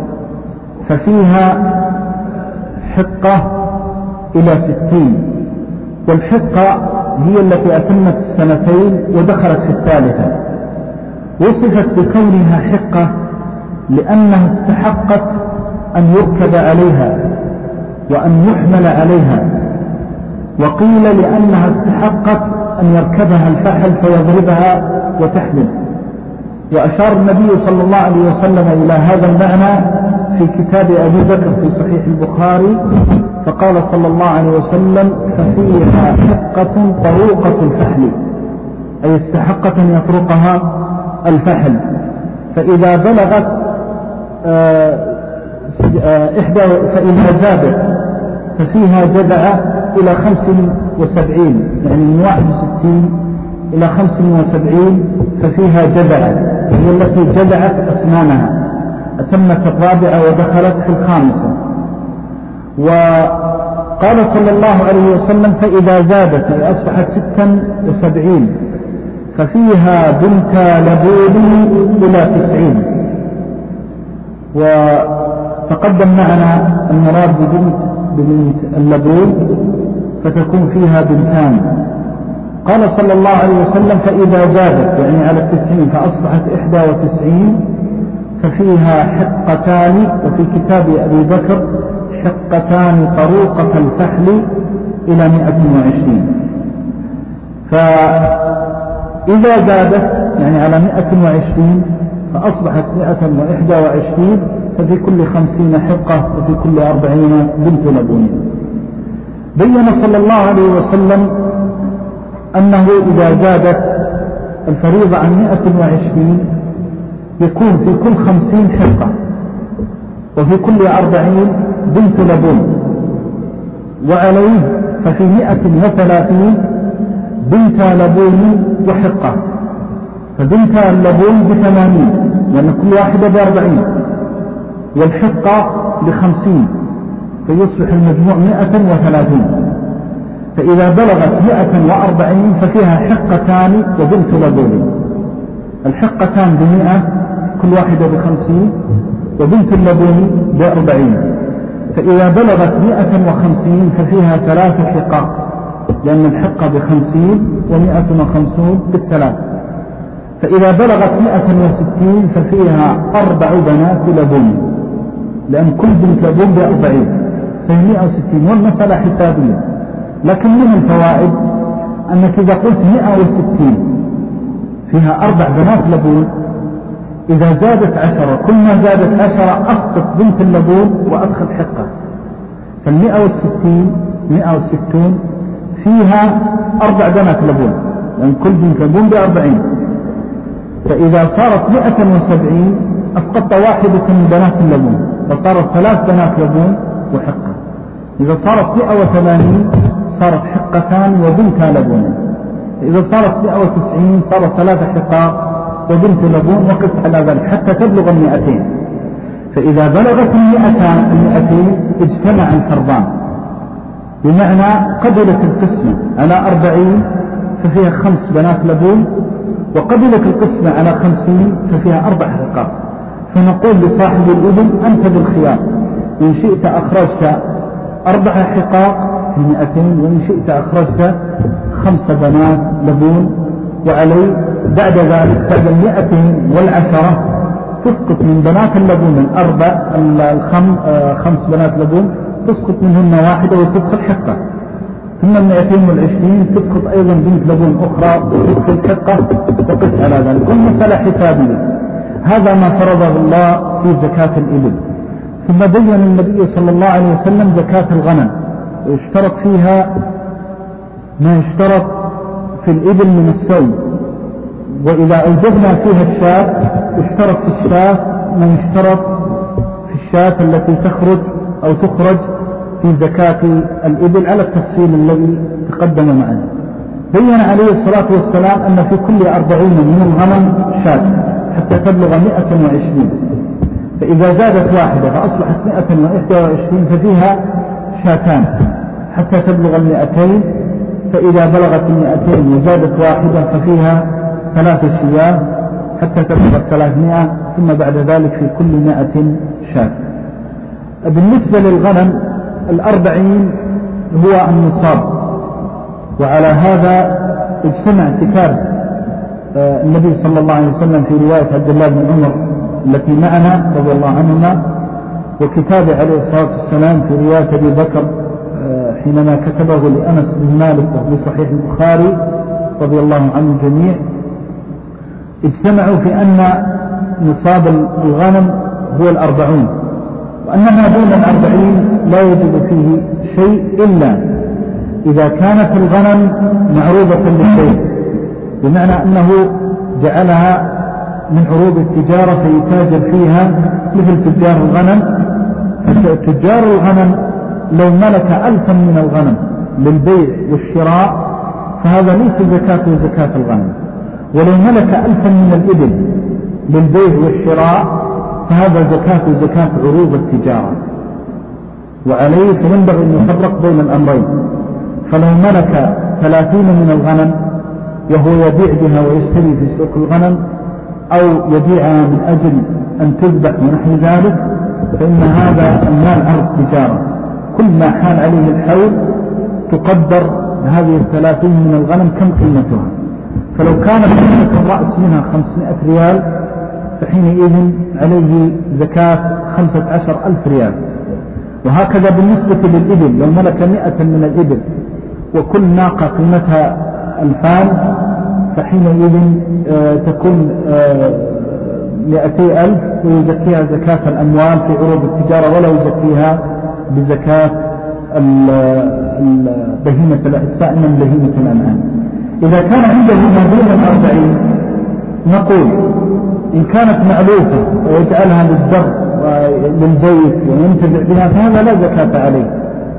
S2: ففيها حقة إلى ستين، والحقة هي التي أتمت السنتين ودخلت في الثالثة. وصفت بكونها حقة لأنها استحقت أن يركب عليها وأن يحمل عليها، وقيل لأنها استحقت أن يركبها الفحل فيضربها وتحمل. وأشار النبي صلى الله عليه وسلم إلى هذا المعنى في كتاب أبي بكر في صحيح البخاري، فقال صلى الله عليه وسلم ففيها حقة طروقة الفحل، أي استحقت أن يطرقها الفحل. فإذا بلغت إحدى فإذا زادت ففيها جذع إلى خمس وسبعين، يعني من واحد وستين إلى خمس وسبعين ففيها جذعة، هي التي جذعت أسنانها، أتمت الرابعة ودخلت في الخامسة. وقال صلى الله عليه وسلم فإذا زادت أصبحت ستا وسبعين ففيها بنت لبون إلى تسعين. وتقدم معنا المراد ببنت ببنت اللبون فتكون فيها بنتان. قال صلى الله عليه وسلم فإذا زادت يعني على التسعين فأصبحت إحدى وتسعين ففيها حقتان، وفي كتاب أبي بكر حقتان طروقة الفحل إلى مئة وعشرين. فإذا زادت يعني على مئة وعشرين فأصبحت مئة وإحدى وعشرين، ففي كل خمسين حقة وفي كل أربعين بنت لبون. بين صلى الله عليه وسلم أنه إذا زادت الفريضة عن مئة وعشرين يكون في كل خمسين حقة وفي كل أربعين بنت لبون، وعليه ففي مئة وثلاثين بنت لبون وحقة، فبنت اللبون بثمانين لأن كل واحدة بأربعين، والحقة بخمسين فيصبح المجموع مئة وثلاثين. فإذا بلغت مئة وأربعين ففيها حقتان وبنت لبون، الحقتان بمئة كل واحدة بخمسين، وبنت اللبون بأربعين. فإذا بلغت مئة وخمسين ففيها ثلاث حقاق، لأن الحقة بخمسين ومئة وخمسون بالثلاث. فإذا بلغت مئة وستين ففيها أربع بنات لبون، لأن كل بنت لبون بأربعين فهي مئة وستين، والمسألة حسابية. لكن من الفوائد أنك إذا قلت مئة وستين فيها أربع بنات لبون، إذا زادت عشرة كل ما زادت عشرة أسقط بنت اللبون وأدخل حقة، فالمئة والستين مئة وستون فيها أربع بنات لبون، لأن كل بنت لبون بأربعين. فإذا صارت مئة وسبعين أسقطت واحدة من بنات اللبون فصارت ثلاث بنات لبون وحقة. إذا صارت مئة وثمانين صارت حقتان وبنت لبون. إذا صارت مئة وتسعين صارت ثلاث حقات وبنت لبون، وقف على ذلك حتى تبلغ المئتين. فإذا بلغت المئتان المئتين اجتمع الفرضان، بمعنى قبلت القسمة على أربعين ففيها خمس بنات لبون، وقبلت القسمة على خمسين ففيها أربع حقات. فنقول لصاحب الإبل أنت بالخيار، إن شئت أخرجت أربع حقاق في المئتين، وإن شئت أخرجت خمس بنات لبون. وعلي بعد ذلك بعد المئتين والعشرة تسقط من بنات اللبون الأربع الخمس بنات لبون تسقط منهن واحدة وتدخل حقة، ثم المئتين والعشرين تسقط أيضا بنت لبون أخرى وتدخل حقة، وقف على ذلك. المسألة حسابية. هذا ما فرضه الله في زكاة الإبل. ثم بين النبي صلى الله عليه وسلم زكاة الغنم، واشترط فيها ما يشترط في الإبل من السوم، وإذا أوجبنا فيها الشاة اشترط في الشاة ما يشترط في الشاة التي تخرج أو تخرج في زكاة الإبل على التفصيل الذي تقدم معنا. بين عليه الصلاة والسلام أن في كل أربعين من الغنم شاة حتى تبلغ مئة وعشرين، فإذا زادت واحدة فأصبحت مئة وإحدى وعشرين ففيها شاتان حتى تبلغ المئتين. فإذا بلغت المئتين وزادت واحدة ففيها ثلاث شياه حتى تبلغ الثلاثمائة، ثم بعد ذلك في كل مئة شاة. بالنسبة للغنم الأربعين هو النصاب، وعلى هذا اجتمع كتاب النبي صلى الله عليه وسلم في رواية عبد الله بن عمر التي معنا رضي الله عنهما، وكتاب عليه الصلاة والسلام في رواية أبي بكر حينما كتبه لأنس بن مالك وفي صحيح البخاري رضي الله عنه الجميع. اجتمعوا في أن نصاب الغنم هو الأربعون، وأن ما دون الأربعين لا يجب فيه شيء إلا إذا كانت الغنم معروضة للبيع، بمعنى أنه جعلها من عروض التجارة فيتاجر فيها مثل تجار الغنم. فتجار الغنم لو ملك ألفا من الغنم للبيع والشراء فهذا ليس زكاته زكاة الغنم. ولو ملك ألفا من الإبل للبيع والشراء فهذا زكاته زكاة عروض التجارة، وعليه فينبغي أن يفرق بين الأمرين. فلو ملك ثلاثين من الغنم وهو يبيع بها ويشتري في سوق الغنم أو يبيعها من أجل أن تذبح ونحو ذلك فإن هذا المال عرض تجارة، كل ما حال عليه الحول تقدر هذه الثلاثين من الغنم كم قيمتها. فلو كانت قيمة الرأس منها خمسمائة ريال فحينئذ عليه زكاة خمسة عشر ألف ريال. وهكذا بالنسبة للإبل، لو ملك مئة من الإبل وكل ناقة قيمتها ألفان فحينئذ آه تكون آه مئتي ألف ويزكيها زكاة الأموال في عروض التجارة، ولا يزكيها بزكاة بهيمة السائمة من بهيمة الأنعام. إذا كان عنده ما دون الأربعين نقول إن كانت معلوفة ويجعلها للزرع للبيت وينتفع بها فهذا لا زكاة عليه،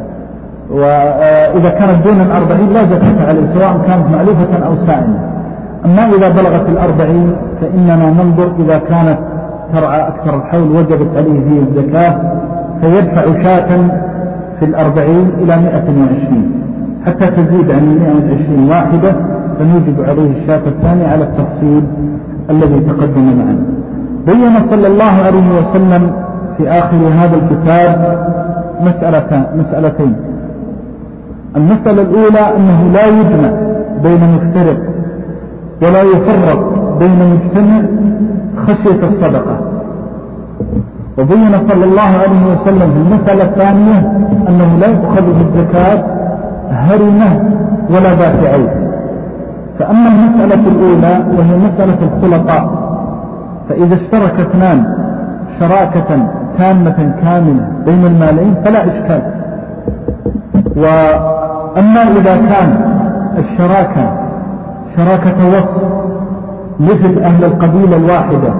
S2: وإذا كانت دون الأربعين لا زكاة عليه سواء كانت معلوفة أو سائمة. أما إذا بلغت الأربعين فإننا ننظر إذا كانت ترعى أكثر الحول وجبت عليه فيه الزكاة فيدفع شاة في الأربعين إلى مئة وعشرين حتى تزيد عن مئة وعشرين واحدة فنوجب عليه الشاة الثانية على التفصيل الذي تقدم معنا. بين صلى الله عليه وسلم في آخر هذا الكتاب مسألتين مسألتين المسألة الأولى أنه لا يجمع بين مفترق ولا يفرق بين مجتمع خشية الصدقة. وبين صلى الله عليه وسلم في المسألة الثانية أنه لا يؤخذ بالزكاة هرمة ولا ذات عيب. فأما المسألة الأولى وهي مسألة الخلطاء فإذا اشترك اثنان شراكة تامة كاملة بين المالين فلا إشكال. وأما إذا كان الشراكة شراكة وصف مثل أهل القبيلة الواحدة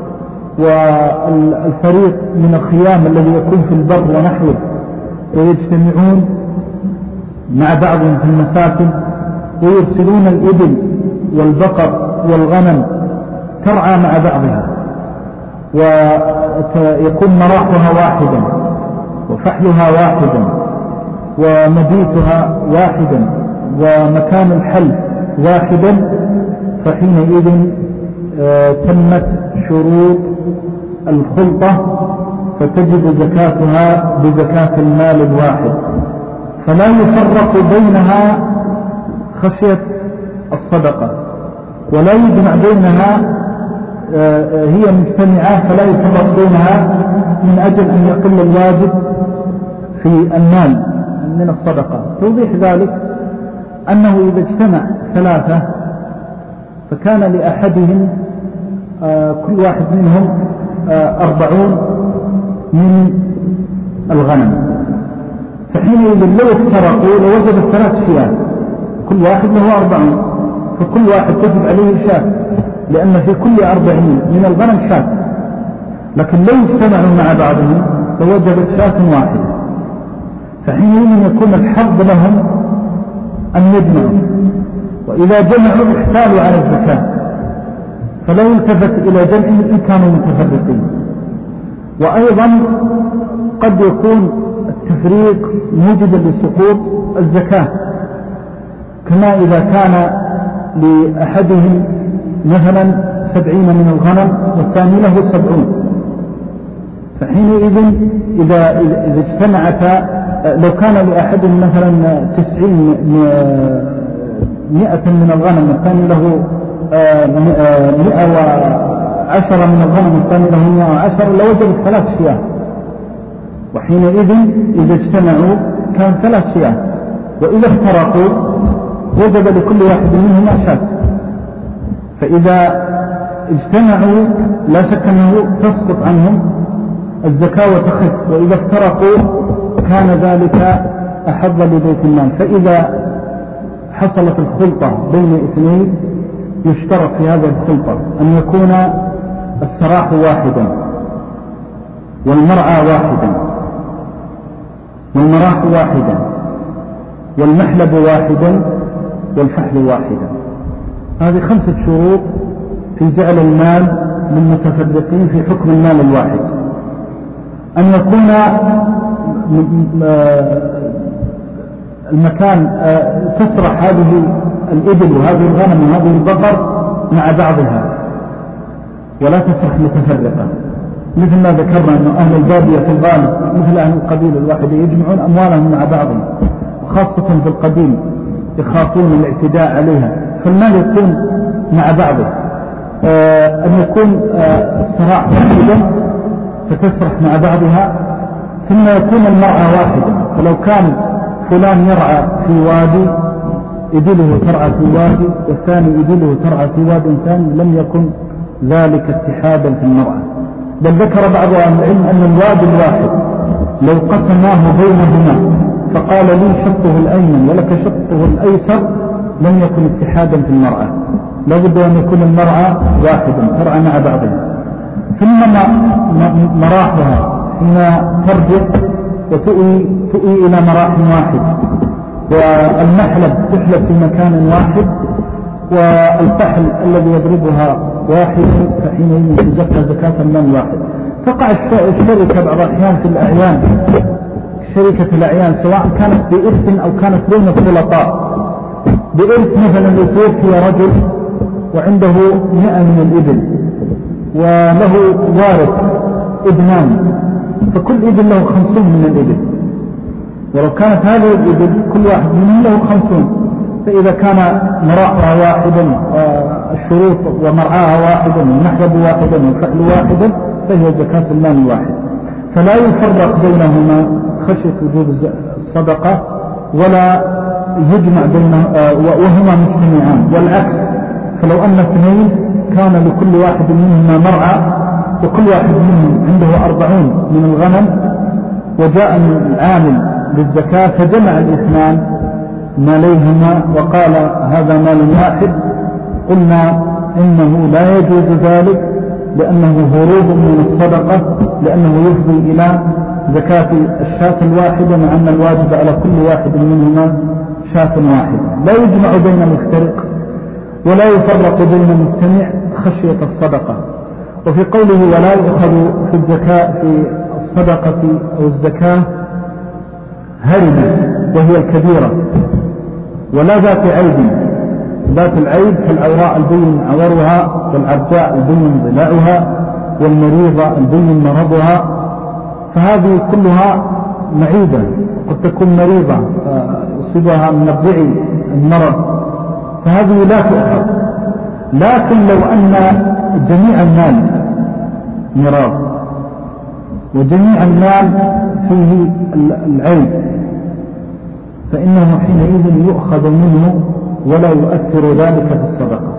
S2: والفريق من الخيام الذي يكون في البر ونحوه ويجتمعون مع بعضهم في المساكن ويرسلون الإبل والبقر والغنم ترعى مع بعضها ويكون مراحها واحدا وفحلها واحدا ومبيتها واحدا ومكان الحل واحدا فحينئذ تمت شروط الخلطة فتجب زكاتها بزكاة المال الواحد، فلا يفرق بينها خشية الصدقة ولا يجمع بينها هي مجتمعات فلا يفرق بينها من أجل أن يقل الواجب في المال من الصدقة. توضيح ذلك أنه إذا اجتمع ثلاثة فكان لأحدهم كل واحد منهم أربعون من الغنم فحينئذ لو افترقوا لوجد الثلاث شيات كل واحد له أربعون فكل واحد تجب عليه شاة لأن في كل أربعين من الغنم شاة. لكن لو اجتمعوا مع بعضهم لوجدت شاة واحدة فحينئذ يكون الحظ لهم أن يجمعوا، وإذا جمعوا احتالوا على الزكاة فلا يلتفت إلى جمع إن كانوا متفرقين. وأيضا قد يكون التفريق موجبا لسقوط الزكاة كما إذا كان لأحدهم مثلا سبعين من الغنم والثاني له سبعون فحينئذ إذا, إذا اجتمعتا لو كان لأحدهم مثلا تسعين مئة من الغنم والثاني له مئة وعشرة من الغنم والثاني له مئة وعشرة لوجد ثلاث شياه، وحينئذ إذا اجتمعوا كان ثلاث شياه، وإذا افترقوا وجب لكل واحد منهما شاة. فإذا اجتمعوا لا شك أنه تسقط عنهم الزكاة وتخف، وإذا افترقوا كان ذلك أحظ لبيت المال. فإذا حصلت الخلطة بين اثنين يشترط في هذه الخلطة أن يكون السراح واحدا والمرعى واحدا والمراح واحدا والمحلب واحدا والفحل واحدا. هذه خمسة شروط في جعل المال للمتفرقين في حكم المال الواحد. أن يكون المكان تسرح هذه الإبل وهذه الغنم وهذه البقر مع بعضها ولا تسرح متفرقة، مثل ما ذكرنا أن أهل البادية في الغالب مثل أهل القبيلة الواحدة يجمعون أموالهم مع بعضهم، وخاصة في القبيل يخافون الاعتداء عليها، فالمال يكون مع بعضه. آه أن يكون الصراع آه واحدا فتسرح مع بعضها، ثم يكون المرعى واحدا، فلو كان فلان يرعى في وادي إبله ترعى في وادي والثاني إبله ترعى في وادي ثاني لم يكن ذلك اتحادا في المرعى. بل ذكر بعض أهل العلم أن الوادي الواحد لو قسماه بينهما فقال لي شطه الأيمن ولك شطه الأيسر لم يكن اتحادا في المرعى، لابد أن يكون المرعى واحدا ترعى مع بعضها. ثم مراحها حين ترجع وتؤوي تؤوي إلى مراح واحد، والمحلب تحلب في مكان واحد، والفحل الذي يضربها واحد، فحينئذ تزكى زكاة المال واحد. تقع الشركة بعض الأحيان في الأعيان، شركة الأعيان سواء كانت بإرث أو كانت بين الخلطاء. بإرث مثلا لو توفي رجل وعنده مئة من الإبل وله وارث ابنان، فكل ابن له خمسون من الإبل، ولو كانت هذه الإبل كل واحد منهم له خمسون، فإذا كان مراحها واحدا والشروط ومرعاها واحدا والمحلب واحدا والفحل واحدا فهي زكاة المال واحد. فلا يفرق بينهما خشية وجوب الصدقة ولا يجمع بينهما وهما مجتمعان، والعكس. فلو أن اثنين كان لكل واحد منهما مرعى وكل واحد منهم عنده أربعون من الغنم وجاء العامل للزكاة فجمع الاثنان ماليهما وقال هذا مال واحد، قلنا إنه لا يجوز ذلك لأنه هروب من الصدقة، لأنه يفضي إلى زكاة الشاة الواحدة مع أن الواجب على كل واحد منهما شاة واحدة. لا يجمع بين مفترق ولا يفرق بين مجتمع خشية الصدقة. وفي قوله ولا يؤخذ في الزكاة في الصدقة أو الزكاة هرمة وهي الكبيرة ولا ذات عيب، ذات العيب كالعوراء البين عورها والعرجاء البين ضلاعها والمريضة البين مرضها، فهذه كلها معيبة قد تكون مريضة يصيبها من الضعي المرض، فهذه لا تؤخذ. لكن لو أن جميع المال مرض وجميع المال فيه العيب فإنه حينئذ يؤخذ منه ولا يؤثر ذلك في الصدقة.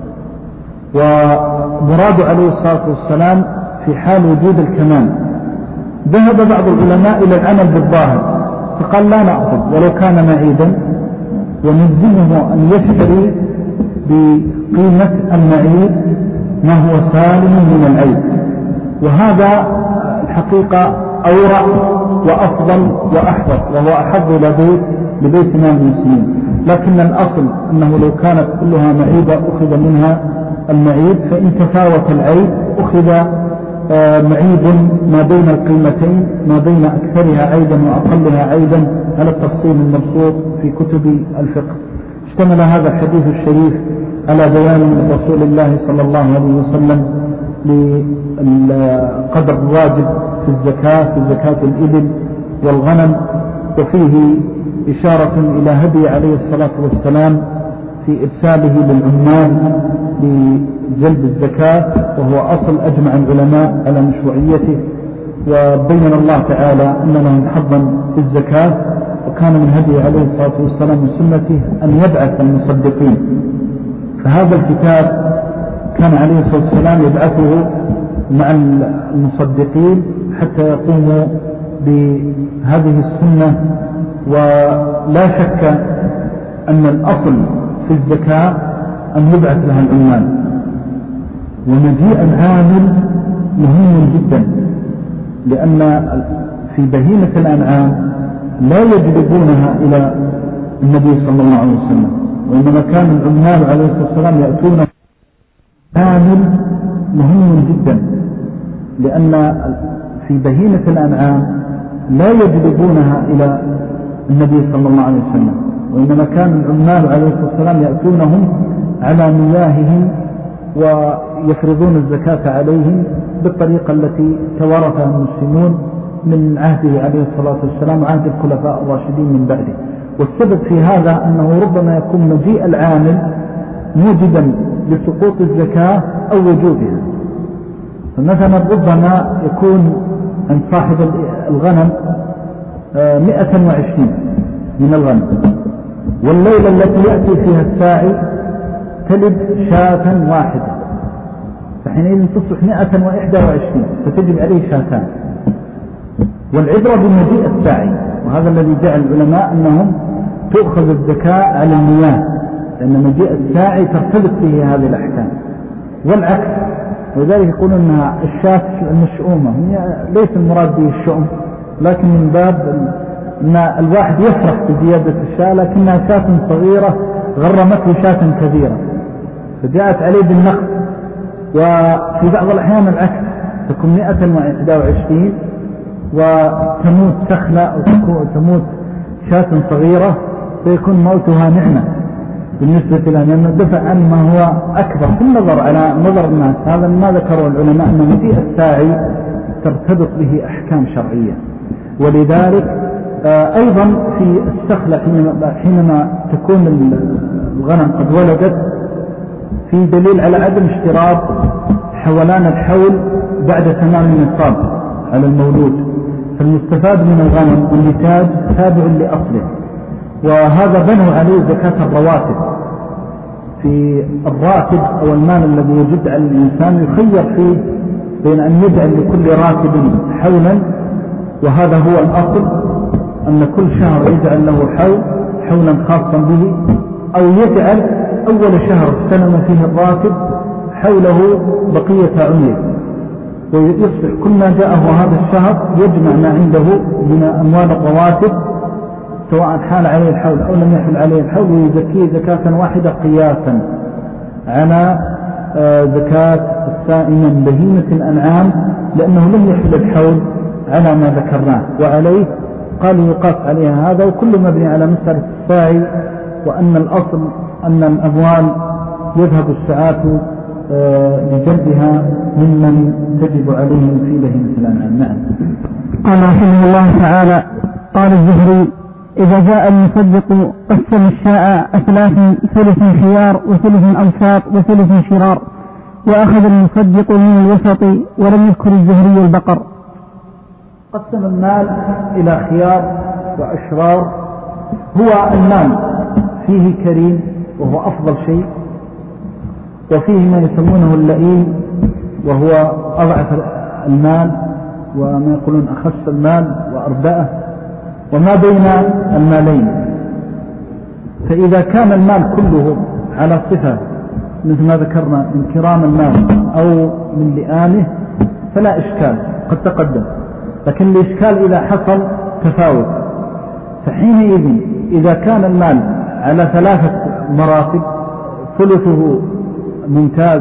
S2: ومراد عليه الصلاة والسلام في حال وجود الكمال. ذهب بعض العلماء إلى العمل بالظاهر فقال لا نأخذ ولو كان معيدا، ونلزمه أن يشتري بقيمة المعيد ما هو سالم من العيب، وهذا الحقيقة أورع وأفضل وأحفظ وهو أحب لبيت لبيت مال المسلمين. لكن الأصل أنه لو كانت كلها معيبة أخذ منها المعيب، فإن تفاوت العيب أخذ معيب ما بين القيمتين، ما بين أكثرها عيبا وأقلها عيبا على التفصيل المبسوط في كتب الفقه. اشتمل هذا الحديث الشريف على بيان من رسول الله صلى الله عليه وسلم للقدر الواجب في الزكاة في زكاة الإبل والغنم، وفيه إشارة إلى هدي عليه الصلاة والسلام في إرساله للعمال لجلب الزكاة، وهو أصل أجمع العلماء على مشروعيته. وبين الله تعالى أن لهم حظا في الزكاة، وكان من هدي عليه الصلاة والسلام وسنته أن يبعث المصدقين. فهذا الكتاب كان عليه الصلاة والسلام يبعثه مع المصدقين حتى يقوموا بهذه السنة. ولا شك أن الأصل في الزكاة أن يبعث لها العمال، ومجيء العامل مهم جدا، لأن في بهيمة الأنعام لا يجلبونها إلى النبي صلى الله عليه وسلم، وإنما كان العمال عليه الصلاة والسلام يأتون كامل مهم جدا، لأن في بهيمة الأنعام لا يجلبونها إلى النبي صلى الله عليه وسلم، وإنما كان العمال عليه الصلاة والسلام يأتونهم على مياههم ويفرضون الزكاة عليهم بالطريقة التي توارثها المسلمون من عهده عليه الصلاة والسلام وعهد الخلفاء الراشدين من بعده. والسبب في هذا أنه ربما يكون مجيء العامل موجبا لسقوط الزكاة أو وجوبها. فمثلا ربما يكون عند صاحب الغنم مئة وعشرين من الغنم، والليلة التي يأتي فيها الساعي تلد شاة واحدة، فحينئذ تصبح مئة وإحدى وعشرين فتجب عليه شاتان. والعبرة بمجيء الساعي، وهذا الذي جعل العلماء أنهم تؤخذ الزكاة على المياه، لأن مجيء الساعي ترتبط به هذه الأحكام، والعكس. ولذلك يقولون أنها الشاة المشؤومة هي ليس المراد به الشؤم، لكن من باب أن الواحد يفرح بزيادة الشاة، لكنها شاة صغيرة غرمته شاة كبيرة فجاءت عليه بالنقص. وفي بعض الأحيان العكس، تكون مئة وإحدى وعشرين وتموت سخلة أو تموت شاة صغيرة فيكون موتها نعمة بالنسبة لها، لأنه دفع عن ما هو أكبر في النظر على نظر الناس. هذا ما ذكروا العلماء أن مجيء الساعي ترتبط به أحكام شرعية. ولذلك أيضا في السخلة حينما تكون الغنم قد ولدت في دليل على عدم اشتراط حولان الحول بعد تمام النصاب على المولود، فالمستفاد من الغنم والنتاج تابع لأصله، وهذا بنوا عليه زكاة الرواتب. في الراتب أو المال الذي يجد على الإنسان يخير فيه بين أن يجعل لكل راتب حولا، وهذا هو الأصل، أن كل شهر يجعل له حول حولا خاصا به، أو يجعل أول شهر استلم فيه الراتب حوله بقية عمره، ويصبح كل ما جاءه هذا الشهر يجمع ما عنده من أموال الرواتب سواء حال عليه الحول أو لم يحل عليه الحول، ويزكيه زكاة واحدة قياسا على زكاة السائمة من بهيمة الأنعام، لأنه لم يحل الحول على ما ذكرناه. وعليه قالوا يقاس عليها هذا، وكل مبني على مسألة الساعي، وأن الأصل أن الأموال يذهب الساعات لجلبها ممن تجب عليهم في بهيمة الأنعام. نعم.
S1: قال رحمه الله تعالى: قال الزهري: إذا جاء المصدق قسم الشاء أثلاث، ثلث خيار وثلث أوساط وثلث شرار، وأخذ المصدق من الوسط، ولم يذكر الزهري البقر.
S2: قسم المال إلى خيار وأشرار. هو المال فيه كريم وهو أفضل شيء، وفيه ما يسمونه اللئيم وهو أضعف المال، وما يقولون أخس المال وأردأه، وما بين المالين. فإذا كان المال كله على صفة مثل ما ذكرنا من كرام المال أو من لئامه فلا إشكال، قد تقدم. لكن الإشكال إذا حصل تفاوت، فحينئذ إذا كان المال على ثلاثة مراتب، ثلثه ممتاز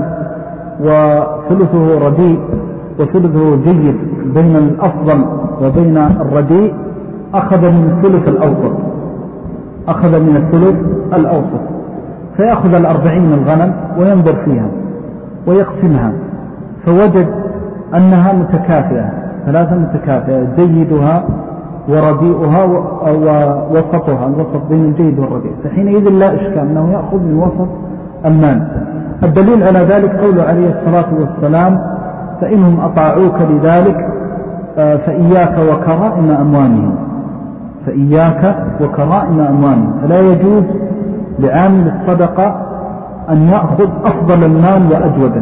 S2: وثلثه رديء وثلثه جيد بين الأفضل وبين الرديء، أخذ من الثلث الأوسط أخذ من الثلث الأوسط فيأخذ الأربعين الغنم وينظر فيها ويقسمها، فوجد أنها متكافئة، ثلاثة متكافئة، جيدها ورديئها ووسطها، الوسط بين الجيد والرديء، فحينئذ لا إشكال أنه يأخذ من وسط المال. الدليل على ذلك قوله عليه الصلاة والسلام: فإنهم أطاعوك لذلك فإياك وكرائم أموالهم فإياك وكرائم أموالهم فلا يجوز لعامل الصدقة أن يأخذ أفضل المال وأجوده،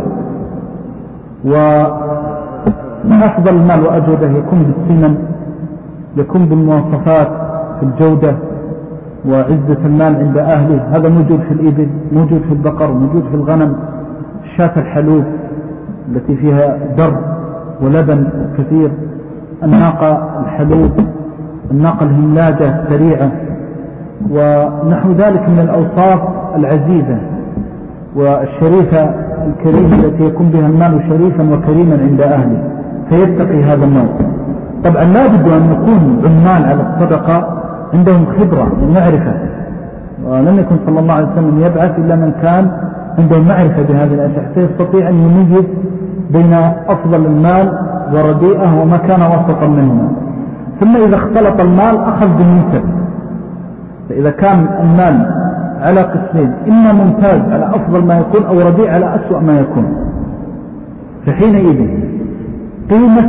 S2: وأفضل المال وأجوده يكون بالثمن، يكون بالمواصفات في الجودة وعزة المال عند أهله. هذا موجود في الإبل، موجود في البقر، موجود في الغنم. الشاة الحلوب التي فيها در ولبن كثير، الناقة الحلوب، الناقة الهملاجة السريعة، ونحو ذلك من الأوصاف العزيزة والشريفة الكريمة التي يكون بها المال شريفا وكريما عند أهله فيتقي هذا النوع. طبعا لا بد أن يكون عمال على الصدقة عندهم خبرة ومعرفة، ولم يكن صلى الله عليه وسلم يبعث إلا من كان عنده معرفة بهذه الأشياء فيستطيع أن يميز بين أفضل المال ورديئه وما كان وسطا منهما. ثم إذا اختلط المال أخذ بالنسب، فإذا كان المال على قسمين إما ممتاز على أفضل ما يكون أو رديء على أسوأ ما يكون، فحينئذ قيمة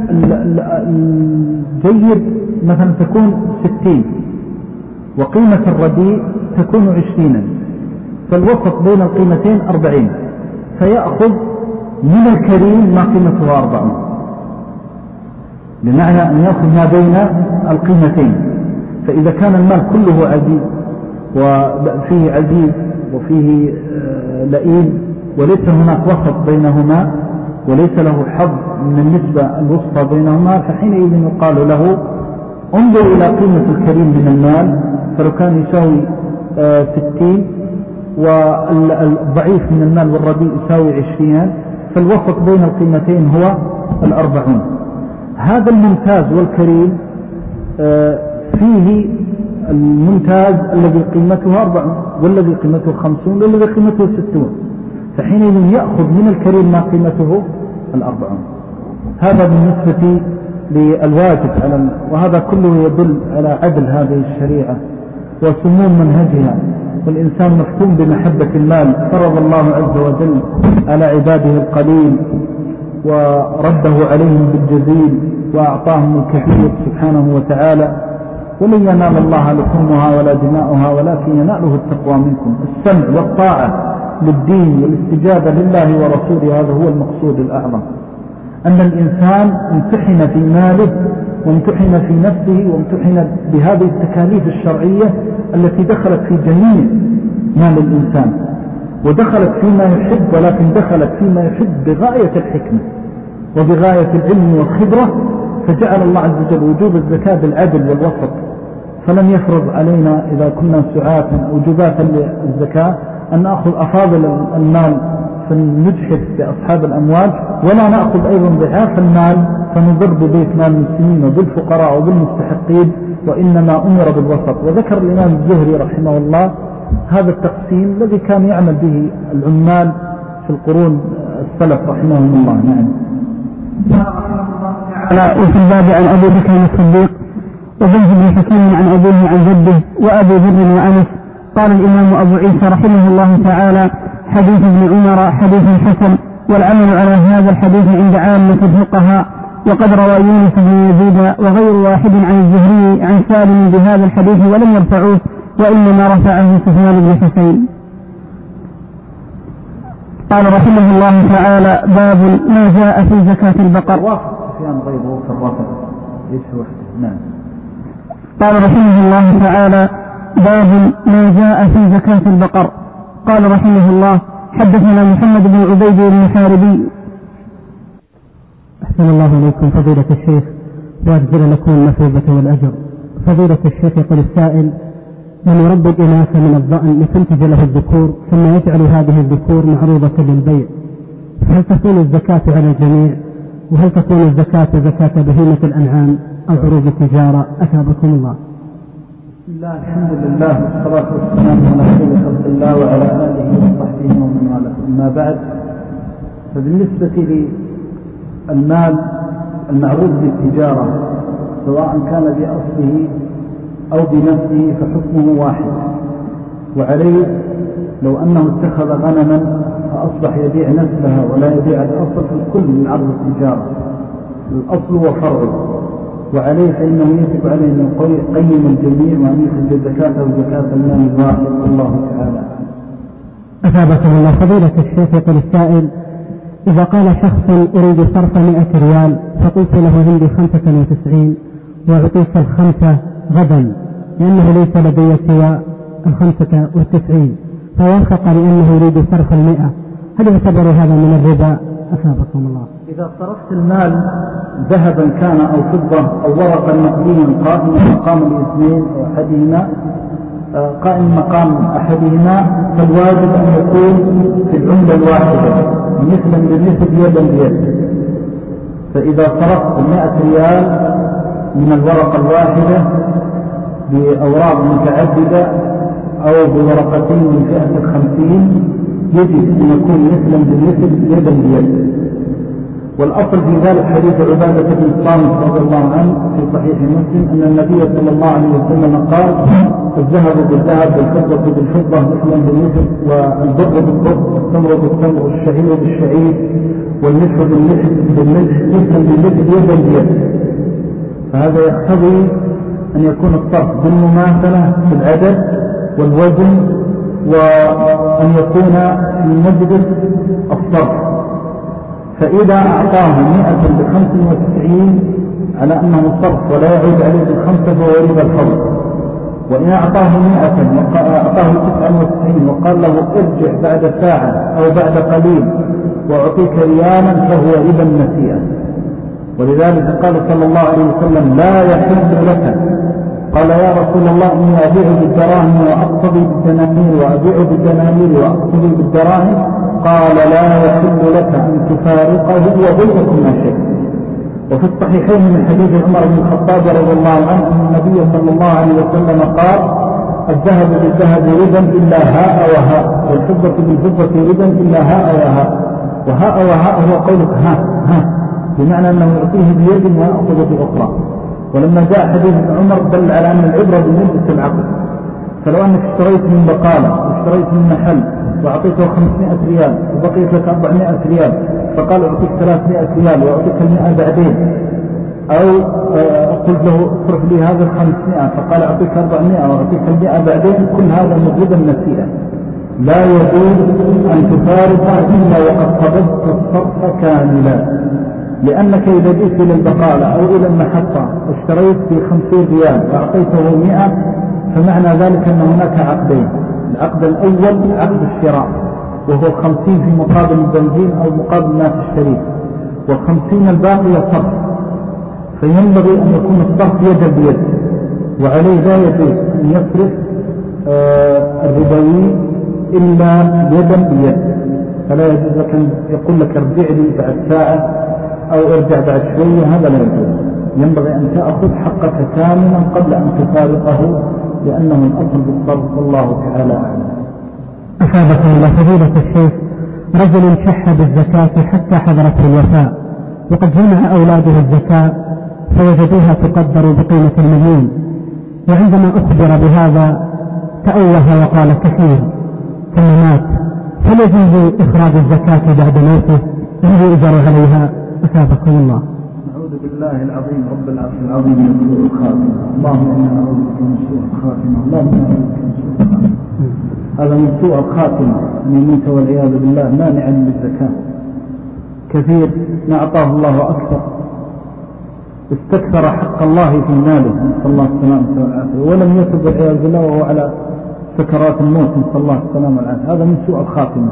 S2: الجيد مثلا تكون ستين وقيمة الرديء تكون عشرين، فالوسط بين القيمتين أربعين، فيأخذ من الكريم ما قيمته أربعين، بمعنى أن يأخذ ما بين القيمتين. فإذا كان المال كله عزيز وفيه عزيز وفيه لئيم وليس هناك وسط بينهما وليس له حظ من النسبة الوسطى بينهما، فحينئذ يقال له انظر إلى قيمة الكريم من المال، فلو كان يساوي ستين والضعيف من المال والرديء يساوي عشرين، فالوسط بين القيمتين هو الأربعون. هذا الممتاز والكريم فيه الممتاز الذي قيمته أربعون والذي قيمته خمسون والذي قيمته ستون، فحينئذ يأخذ من الكريم ما قيمته الأربعون. هذا بالنسبة للواجب على، وهذا كله يدل على عدل هذه الشريعة وسموم منهجها. والإنسان مفتون بمحبة المال، فرض الله عز وجل على عباده القليل ورده عليهم بالجزيل وأعطاهم الكثير سبحانه وتعالى. ولن ينال الله لحومها ولا دماؤها ولكن يناله التقوى منكم. السمع والطاعة للدين والاستجابة لله ورسوله، هذا هو المقصود الأعظم، أن الإنسان امتحن في ماله وامتحن في نفسه وامتحن بهذه التكاليف الشرعية التي دخلت في جميع مال الإنسان، ودخلت فيما يحب، ولكن دخلت فيما يحب بغاية الحكمة وبغاية العلم والخبرة، فجعل الله عز وجل وجوب الزكاة بالعدل والوسط، فلم يفرض علينا إذا كنا سعاة أو جباتا للزكاة أن نأخذ أفاضل المال فنجحف بأصحاب الأموال، ولا نأخذ أيضا ضعاف المال فنضر ببيت مال المسلمين وبالفقراء وبالمستحقين، وإنما أمر بالوسط. وذكر الإمام الزهري رحمه الله هذا التقسيم الذي كان يعمل به العمال في القرون السلف رحمهم الله. نعم.
S1: وفي الباب عن أبي بكر الصديق وزيد بن حكيم عن أبيه عن جده وأبي ذر وأنس. قال الإمام أبو عيسى رحمه الله تعالى: حديث ابن عمر حديث حسن، والعمل على هذا الحديث عند عامة الفقهاء. وقد روى يونس بن يزيد وغير واحد عن الزهري عن سالم بهذا الحديث ولم يرفعوه، وإنما رفعه سفيان بن حسين. قال رحمه الله تعالى: باب ما جاء في زكاة البقر.
S2: سفيان غيره في الرفع ليس وحده. نعم.
S1: قال رحمه الله تعالى: باب ما جاء في زكاة البقر. قال رحمه الله: حدثنا محمد بن عبيد بن حاربي.
S3: أحسن الله إليكم فضيلة الشيخ وأجزل لكم المثوبة والأجر. فضيلة الشيخ يقول السائل: من يربي الإناث من الضأن لتنتج له الذكور ثم يجعل هذه الذكور معروضة للبيع، فهل تكون الزكاة على الجميع؟ وهل تكون الزكاة زكاة بهيمة الأنعام أو عروض التجارة؟ أثابكم الله.
S2: بسم الله، الحمد لله والصلاة والسلام على خير خلق الله وعلى آله وصحبه ومن والاه. أما بعد، فبالنسبة للمال المعروض بالتجارة سواء كان بأصله أو بنفسه فحكمه واحد، وعليه لو أنه اتخذ غنما فأصبح يبيع نسلها ولا يبيع الأصل، فالكل من عرض التجارة، الأصل وفرعه، وعليه فإنه يجب عليه أن يقيم الجميع وأن يخرج زكاته وزكاة المال الواحد. الله تعالى.
S3: أثابكم الله. فضيلة الشيخ يقول السائل: إذا قال شخص أريد صرف مئة ريال فقلت له عندي خمسة وتسعين وأعطيك الخمسة غدا لأنه ليس لدي سوى الخمسة والتسعين، فوافق لأنه يريد صرف المئة، هل يعتبر هذا من الربا؟ أثابكم الله.
S2: إذا صرفت المال ذهبا كان أو فضة أو ورقا نقديا قائما مقام الاثنين أو أحدهما، قائم مقام أحدهما، فالواجب أن يكون في العملة الواحدة مثلا بالمثل يدا بيد. فإذا صرفت مئة ريال من الورقة الواحدة بأوراق متعددة أو بورقتين من فئة الخمسين، يجب أن يكون مثلا بالمثل يدا بيد. والأصل في ذلك حديث عبادة بن الصامت رضي الله عنه في صحيح مسلم أن النبي صلى الله عليه وسلم قال: الذهب بالذهب والفضة بالفضة مثلا بالمثل، والبر بالبر والتمر بالتمر والشعير بالشعير والملح بالملح بالملح مثلا بالمثل يدا بيد. فهذا يقتضي أن يكون الصرف بالمماثلة في العدد والوزن، وأن يكون في مجلس الصرف. فإذا أعطاه مئة بخمس وتسعين على أنه صرف ولا يعود عليه بالخمسة فهو ربا الفضل. وإن أعطاه مئة وأعطاه تسعة وتسعين وقال له ارجع بعد ساعة أو بعد قليل وأعطيك ريالا فهو ربا النسيئة. ولذلك قال صلى الله عليه وسلم: لا يحل لك. قال: يا رسول الله إني أبيع بالدراهم وأقتضي بالدنانير وأبيع بالدنانير وأقتضي بالدراهم. قال: لا يحل لك أن تفارقه وضيئكم ما شئت. وفي الصحيحين من حديث عمر بن الخطاب رضي الله عنه أن النبي صلى الله عليه وسلم قال: الذهب بالذهب ربا إلا هاء وهاء، والفضة بالفضة ربا إلا هاء وهاء. وهاء وهاء هو قولك ها ها، بمعنى أنه يعطيه بيد ويأخذ بأخرى. ولما جاء حديث عمر دل على أن العبرة بالنسبة العقل. فلو أنك اشتريت من بقالة واشتريت من محل وأعطيته خمسمائة ريال وبقيت لك أربعمائة ريال، فقال أعطيك ثلاثمائة ريال وأعطيك المئة بعدين، أو قلت له اصرف لي هذا الخمسمائة فقال أعطيك أربعمائة وأعطيك المئة بعدين، كل هذا موجود النسيئة. لا يجوز أن تفارق إلا وقد قبضت الصرف كاملا. لأنك إذا جئت إلى البقالة أو إلى المحطة اشتريت بخمسين ريال وأعطيته مئة، فمعنى ذلك أن هناك عقدين. العقد الأول عقد الشراء وهو خمسين في مقابل البنزين أو مقابل ما تشتريه، والخمسين الباقية صرف. فينبغي أن يكون الصرف يدا بيد، وعليه لا يجوز أن يصرف آه الربوي إلا يدا بيد. فلا يجوز لك أن يقول لك ارجع لي بعد ساعة أو ارجع بعد شوية، هذا لا يجوز. ينبغي أن تأخذ حقك كاملا قبل أن تفارقه، لأنه الأصل بالصرف. والله تعالى أعلم.
S3: أفادكم الله فضيلة الشيخ. رجل شح بالزكاة حتى حضرته الوفاة، وقد جمع أولاده الزكاة فوجدوها تقدر بقيمة المليون، وعندما أخبر بهذا تأوه وقال كثير ثم مات، هل يجوز إخراج الزكاة بعد موته أم يؤجر عليها؟ أثابكم الله.
S2: نعوذ بالله العظيم رب العرش العظيم من سوء الخاتمة. اللهم إنا نعوذ بك من سوء الخاتمة. اللهم إنا نعوذ بك من سوء الخاتمة. هذا من سوء الخاتمة أن يموت والعياذ بالله مانعا للزكاة. كثير ما أعطاه الله أكثر، استكثر حق الله في ماله نسأل الله السلامة والعافية، ولم يتب والعياذ بالله وهو على سكرات الموت نسأل الله السلامة والعافية. هذا من سوء الخاتمة.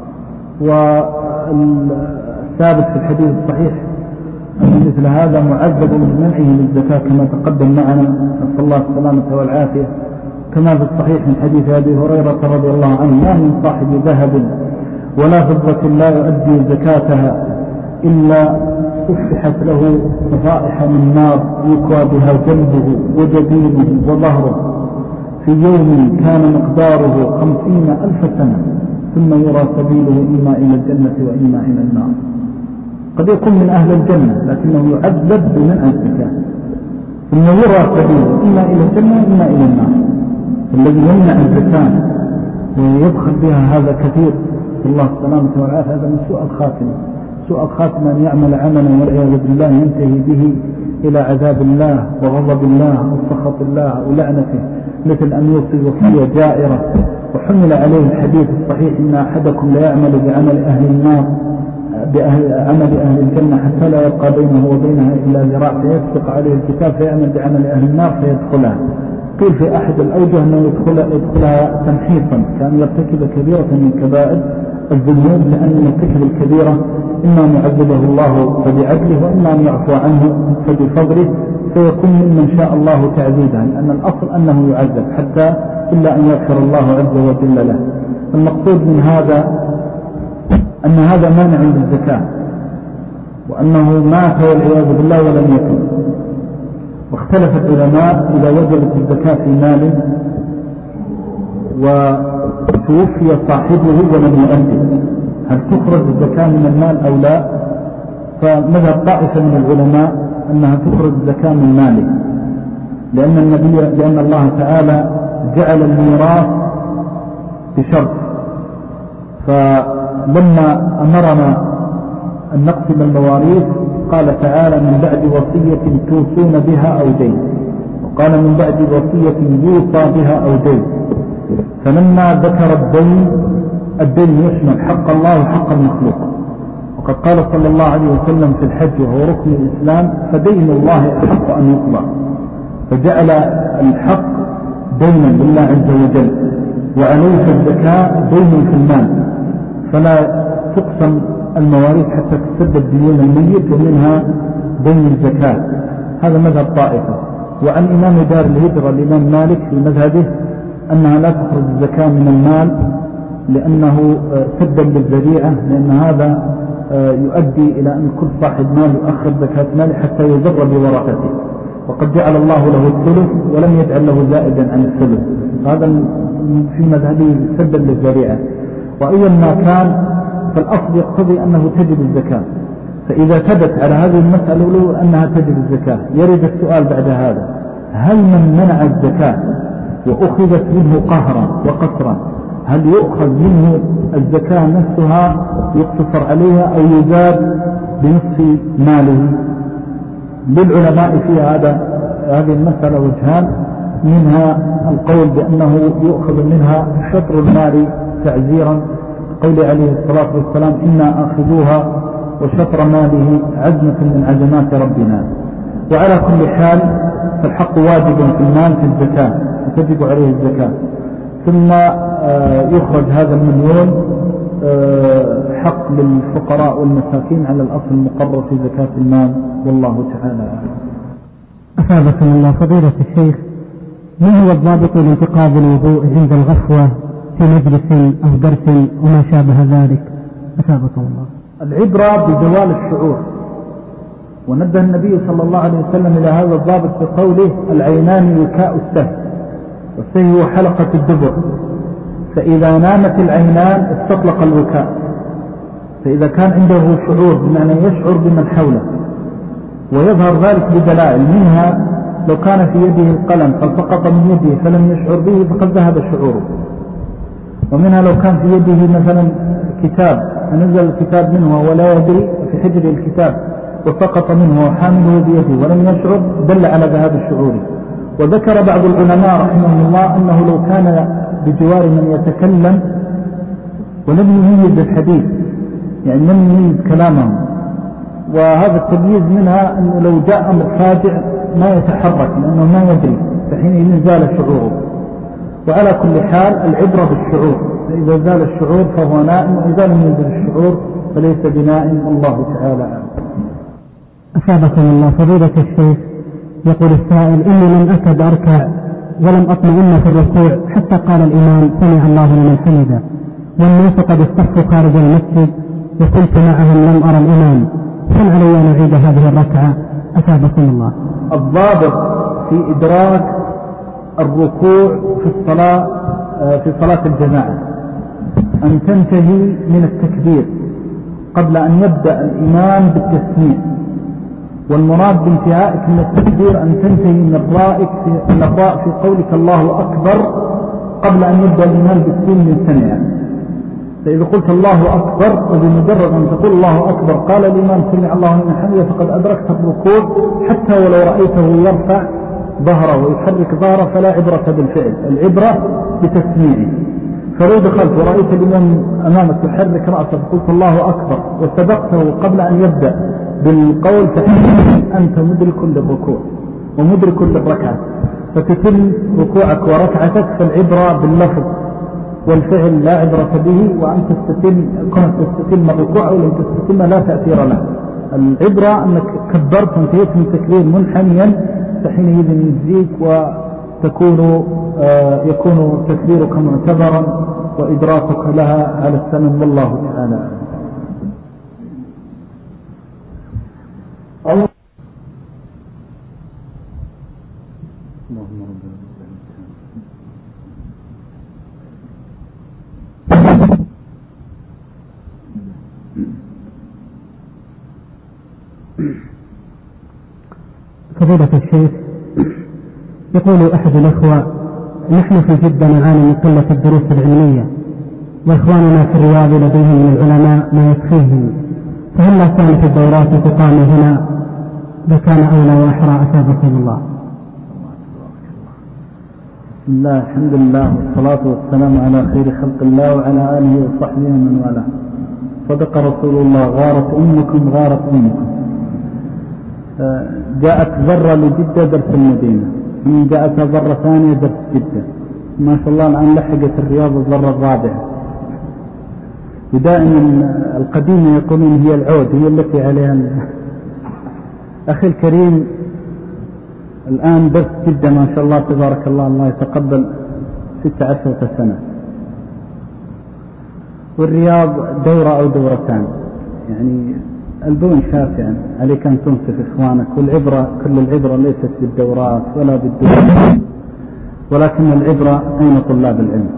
S2: والثابت في الحديث الصحيح أن مثل هذا معذب بمنعه للزكاة كما تقدم معنا نسأل الله السلامة والعافية، كما في الصحيح من حديث أبي هريرة رضي الله عنه: ما من صاحب ذهب ولا فضة لا يؤدي زكاتها إلا فتحت له صفائح من نار يكوى بها جنبه وجبينه وظهره في يوم كان مقداره خمسين ألف سنة، ثم يرى سبيله إما إلى الجنة وإما إلى النار. قد يكون من أهل الجنة لكنه يعذب بمنع الزكاة، ثم يرى سبيله إما إلى الجنة وإما إلى النار. الذي يمنع الزكاة ويدخل بها هذا كثير الله السلامة والعافية. هذا من سوء الخاتمة. سوء الخاتمة أن يعمل عملا والعياذ بالله ينتهي به إلى عذاب الله وغضب الله وسخط الله ولعنته، مثل أن يوصي وصية جائرة وحمل عليه الحديث الصحيح: إن أحدكم لا يعمل بعمل أهل النار بأهل عمل أهل الجنة حتى لا يبقى بينه وبينها إلا ذراع فيسبق عليه الكتاب فيعمل بعمل أهل النار فيدخلها. قيل في أحد الأوجه أنه يدخل يدخلها تمحيصا، كان يرتكب كبيرة من كبائر الذنوب، لأن مرتكب الكبيرة إما أن يعذبه الله فبعدله وإما أن يعفو عنه فبفضله، فيكون ممن شاء الله تعذيبا، لأن الأصل أنه يعذب حتى إلا أن يغفر الله عز وجل له. المقصود من هذا أن هذا مانع للزكاة، وأنه مات والعياذ بالله ولم يكن. واختلف العلماء إذا وجبت الزكاة في مال وتوفي صاحبه ولم يؤدي هل تخرج الزكاة من المال أو لا؟ فمذهب طائفة من العلماء أنها تخرج الزكاة من ماله، لأن النبي لأن الله تعالى جعل الميراث بشرط، فلما أمرنا أن نقسم المواريث قال تعالى من بعد وصية توصون بها أو دين، وقال من بعد وصية يوصى بها أو دين. فلما ذكر الدين الدين يشمل حق الله وحق المخلوق، وقد قال صلى الله عليه وسلم في الحج وهو ركن الإسلام فدين الله أحق أن يقضى، فجعل الحق دينا لله عز وجل، وعليه الزكاة دين في المال، فلا تقسم المواريث حتى تسدد ديون الميت ومنها دين الزكاة. هذا مذهب طائفة. وعن إمام دار الهجرة الإمام مالك في مذهبه أنها لا تخرج الزكاة من المال لأنه سدا للذريعة، لأن هذا يؤدي إلى أن كل صاحب مال يؤخر زكاة ماله حتى يضر بورثته، وقد جعل الله له الثلث ولم يجعل له زائدا عن الثلث، هذا في مذهبه سدا للذريعة. وأيا ما كان فالأصل يقتضي أنه تجب الزكاة، فإذا ثبت على هذه المسألة الأولى أنها تجب الزكاة يرد السؤال بعد هذا: هل من منع الزكاة وأخذت منه قهرا وقصرا هل يؤخذ منه الزكاة نفسها يقتصر عليها أو يزاد بنصف ماله؟ للعلماء في هذا هذه المسألة وجهان، منها القول بأنه يؤخذ منها شطر المال تعزيرا، قول عليه الصلاة والسلام إنا آخذوها وشطر ماله عزمة من عزمات ربنا. وعلى كل حال فالحق واجب في المال في الزكاة فتجب عليه الزكاة، ثم يخرج هذا المليون حق للفقراء والمساكين على الأصل المقرر في زكاة المال، والله تعالى أعلم.
S3: أثابكم الله فضيلة الشيخ، ما هو الضابط لانتقاض الوضوء عند الغفوة في مجلس أو درس وما شابه ذلك؟ أثابكم الله.
S2: العبرة بزوال الشعور، ونبه النبي صلى الله عليه وسلم إلى هذا الضابط بقوله العينان وكاء السهل، والسهل هو حلقة الدبر، فإذا نامت العينان استطلق الوكاء، فإذا كان عنده شعور بمعنى يشعر بمن حوله، ويظهر ذلك بدلائل، منها لو كان في يده القلم فسقط من يده فلم يشعر به فقد ذهب شعوره، ومنها لو كان في يده مثلا كتاب فنزل الكتاب منه ولا يدري في حجر الكتاب وسقط منه وحامله بيده ولم يشعر دل على ذهاب الشعور. وذكر بعض العلماء رحمه الله أنه لو كان بجوار من يتكلم ولم يميز الحديث، يعني لم يميز كلامهم، وهذا التمييز منها أنه لو جاء أمر فاجع ما يتحرك لأنه ما يدري، فحينئذ زال شعوره. وعلى كل حال العبرة بالشعور، فإذا زال الشعور فهو نائم، وإذا لم يزل الشعور فليس بنائم، والله تعالى أعلم.
S3: أثابكم الله فضيلة الشيخ، يقول السائل: إني لم أكد أركع ولم أطمئن في الركوع حتى قال الإمام سمع الله لمن حمده، والناس قد اصطفوا خارج المسجد وكنت معهم لم أرى الإمام، هل علي أن أعيد هذه الركعة؟ أثابكم الله.
S2: الضابط في إدراك الركوع في الصلاة في صلاة الجماعة أن تنتهي من التكبير قبل أن يبدأ الإمام بالتسميع، والمراد بانتهائك من التكبير أن تنتهي من الرائك في من الراء في قولك الله أكبر قبل أن يبدأ الإمام بالسين من سمع. فإذا قلت الله أكبر وبمجرد أن تقول الله أكبر قال الإمام سمع الله لمن حمده فقد أدركت الركوع، حتى ولو رأيته يرفع ظهره ويحرك ظهره فلا عبرة بالفعل، العبرة بتسميعه. فلو دخلت ورأيت الإمام أمامك يحرك رأسه فقلت الله أكبر وسبقته قبل أن يبدأ بالقول فإنك أنت مدرك للركوع ومدرك للركعة، فتتم ركوعك وركعتك، فالعبرة باللفظ والفعل لا عبرة به، وأن تستتم كنت تستتم الركوع أو لم تستتم لا تأثير له. العبرة أنك كبرت وانتهيت من تكبير منحنيا فحينئذ يجزيك تكون يكون تكبيرك معتبرا وإدراكك لها على السنن، والله تعالى.
S3: فضيلة الشيخ، يقول أحد الأخوة: نحن في جدة نعاني من قلة الدروس العلمية، وإخواننا في الرياض لديهم من العلماء ما يكفيهم، فهل لا كانت الدورات تقام هنا لكان أولى وأحرى أثابكم الله؟
S2: بسم الله، الحمد لله، والصلاة والسلام على خير خلق الله وعلى آله وصحبه ومن والاه. صدق رسول الله: غارت أمكم غارت أمكم. جاءت ذرة لجدة درس المدينة، ثم جاءت ذرة ثانية درس جدة، ما شاء الله الآن لحقت الرياض الذرة الرابعة. ودائما القديمة يقولون هي العود، هي التي عليها ال... أخي الكريم، الآن درس جدة ما شاء الله تبارك الله، الله يتقبل، ستة عشرة سنة، والرياض دورة أو دورتان. يعني البون شافعا، عليك أن تنصف إخوانك، والعبرة كل العبرة ليست بالدورات ولا بالدورات، ولكن العبرة أين طلاب العلم.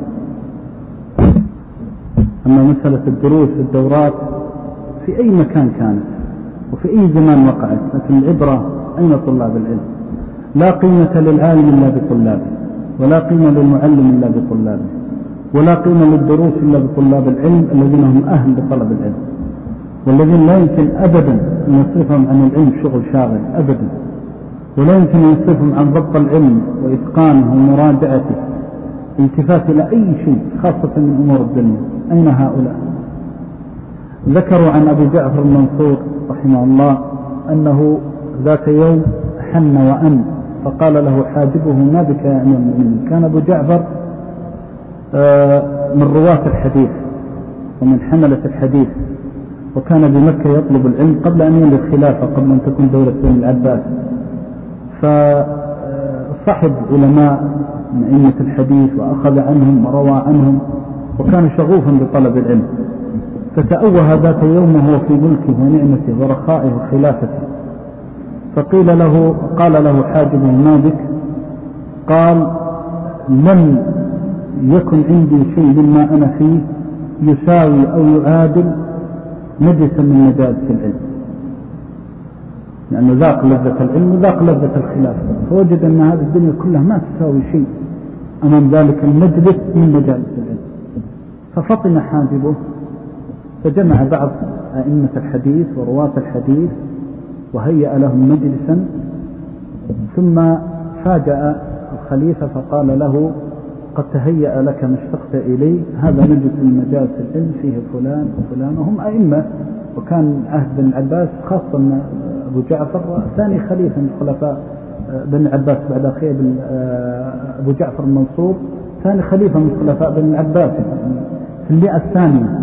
S2: أما مسألة الدروس والدورات في أي مكان كانت وفي أي زمان وقعت، لكن العبرة أين طلاب العلم. لا قيمة للعالم إلا بطلابه، ولا قيمة للمعلم إلا بطلابه، ولا قيمة للدروس إلا بطلاب العلم الذين هم أهل لطلب العلم، والذين لا يمكن أبدا أن يصرفهم عن العلم شغل شاغل أبدا، ولا يمكن أن يصرفهم عن ضبط العلم وإتقانه ومراجعته، التفات إلى أي شيء خاصة من أمور الدنيا. أين هؤلاء؟ ذكروا عن أبي جعفر المنصور رحمه الله أنه ذات يوم حن وأن، فقال له حاجبه: ما بك يا أمير المؤمنين؟ كان أبو جعفر من رواة الحديث ومن حملة الحديث، وكان بمكة يطلب العلم قبل أن يولي الخلافة، قبل أن تكون دولة بني العباس. فصحب علماء من أئمة الحديث وأخذ عنهم وروى عنهم، وكان شغوفا بطلب العلم. فتأوه ذات يوم وهو في ملكه ونعمته ورخائه وخلافته، فقيل له قال له حاجبه: ما بك؟ قال: لم يكن عندي شيء مما أنا فيه يساوي أو يعادل مجلسا من مجالس العلم، لأنه ذاق لذة العلم وذاق لذة الخلافة، فوجد أن هذه الدنيا كلها ما تساوي شيء أمام ذلك المجلس من مجالس العلم. ففطن حاجبه، فجمع بعض أئمة الحديث ورواة الحديث وهيأ لهم مجلسا، ثم فاجأ الخليفة فقال له: قد تهيأ لك ما اشتقت إليه، هذا مجلس من مجالس العلم فيه فلان وفلان، وهم أئمة، وكان عهد بن العباس خاصة أبو جعفر ثاني خليفة من خلفاء بن العباس بعد أخيه أبو جعفر المنصور، ثاني خليفة من خلفاء بن العباس في المئة الثانية.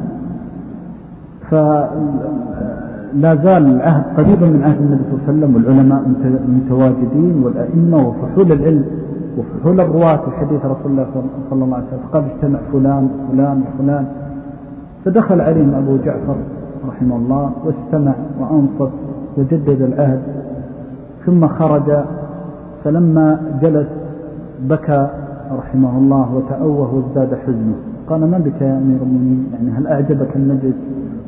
S2: فلا زال العهد قريبا من عهد النبي صلى الله عليه وسلم، والعلماء متواجدين والأئمة وفحول العلم وفحول الرواة في حديث رسول الله صلى الله عليه وسلم. فقال: اجتمع فلان وفلان وفلان. فدخل عليهم أبو جعفر رحمه الله واستمع وأنصت وجدد العهد، ثم خرج. فلما جلس بكى رحمه الله وتأوه وازداد حزنه. قال: ما بك يا أمير المؤمنين؟ يعني هل أعجبك المجلس؟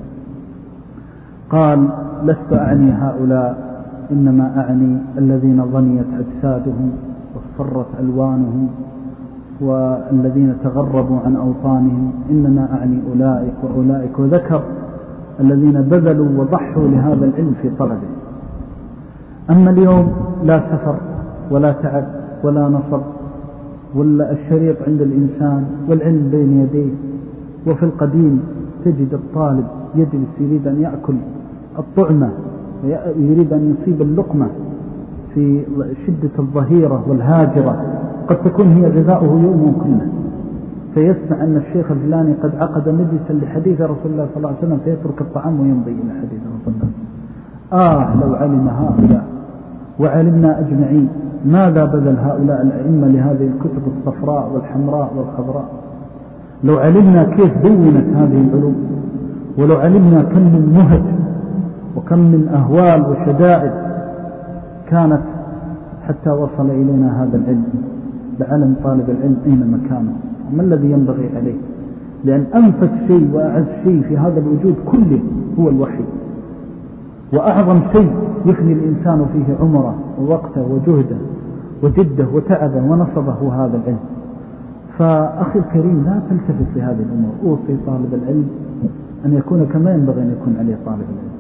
S2: قال: لست أعني هؤلاء، إنما أعني الذين ضنيت أجسادهم واصفرت ألوانهم والذين تغربوا عن أوطانهم، إنما أعني أولئك وأولئك. وذكر الذين بذلوا وضحوا لهذا العلم في طلبه. أما اليوم لا سفر ولا تعب ولا نصب، ولا الشريط عند الإنسان والعلم بين يديه. وفي القديم تجد الطالب يجلس يريد أن يأكل الطعمة ويريد أن يصيب اللقمة في شدة الظهيرة والهاجرة، قد تكون هي غذاؤه يوم كله، فيسمع أن الشيخ الفلاني قد عقد مجلسا لحديث رسول الله صلى الله عليه وسلم، فيترك الطعام ويمضي إلى حديث رسول الله. آه لو علم هؤلاء وعلمنا أجمعين ماذا بذل هؤلاء الأئمة لهذه الكتب الصفراء والحمراء والخضراء. لو علمنا كيف دونت هذه العلوم، ولو علمنا كم من مهج وكم من أهوال وشدائد كانت حتى وصل إلينا هذا العلم، لعلم طالب العلم أين مكانه وما الذي ينبغي عليه. لأن أنفس شيء وأعز شيء في هذا الوجود كله هو الوحي، وأعظم شيء يفني الإنسان فيه عمره ووقته وجهده وجده وتعبه ونصبه هذا العلم. فأخي الكريم لا تلتفت لهذه الأمور. أوصي طالب العلم أن يكون كما ينبغي أن يكون عليه طالب العلم.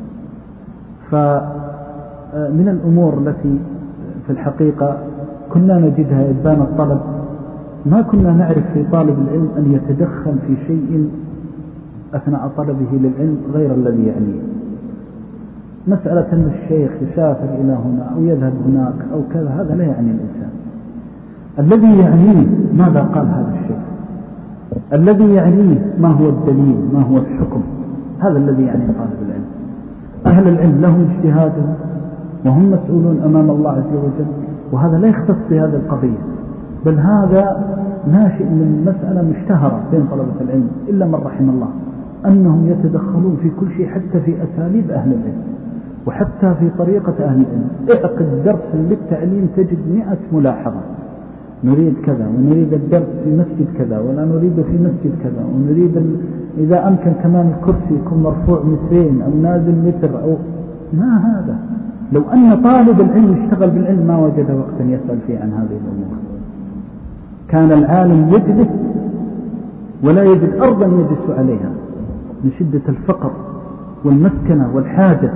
S2: فمن الأمور التي في الحقيقة كنا نجدها إبان الطلب، ما كنا نعرف في طالب العلم أن يتدخل في شيء أثناء طلبه للعلم غير الذي يعنيه. مسألة أن الشيخ يسافر إلى هنا أو يذهب هناك أو كذا، هذا لا يعني الإنسان. الذي يعنيه ماذا قال هذا الشيخ، الذي يعنيه ما هو الدليل، ما هو الحكم، هذا الذي يعني طالب العلم. أهل العلم لهم اجتهادهم وهم مسؤولون أمام الله عز وجل، وهذا لا يختص بهذه القضية، بل هذا ناشئ من مسألة مشتهرة بين طلبة العلم إلا من رحم الله، أنهم يتدخلون في كل شيء حتى في أساليب أهل العلم وحتى في طريقة أهل العلم. اعقد درس للتعليم تجد مئة ملاحظة، نريد كذا ونريد الدرس في مسجد كذا ولا نريد في مسجد كذا، ونريد ال... إذا أمكن كمان الكرسي يكون مرفوع مترين أو نازل متر أو ما هذا. لو أن طالب العلم اشتغل بالعلم ما وجد وقتا يسأل فيه عن هذه الأمور. كان العالم يجلس ولا يجد أرضا يجلس عليها من شدة الفقر والمسكنة والحاجة،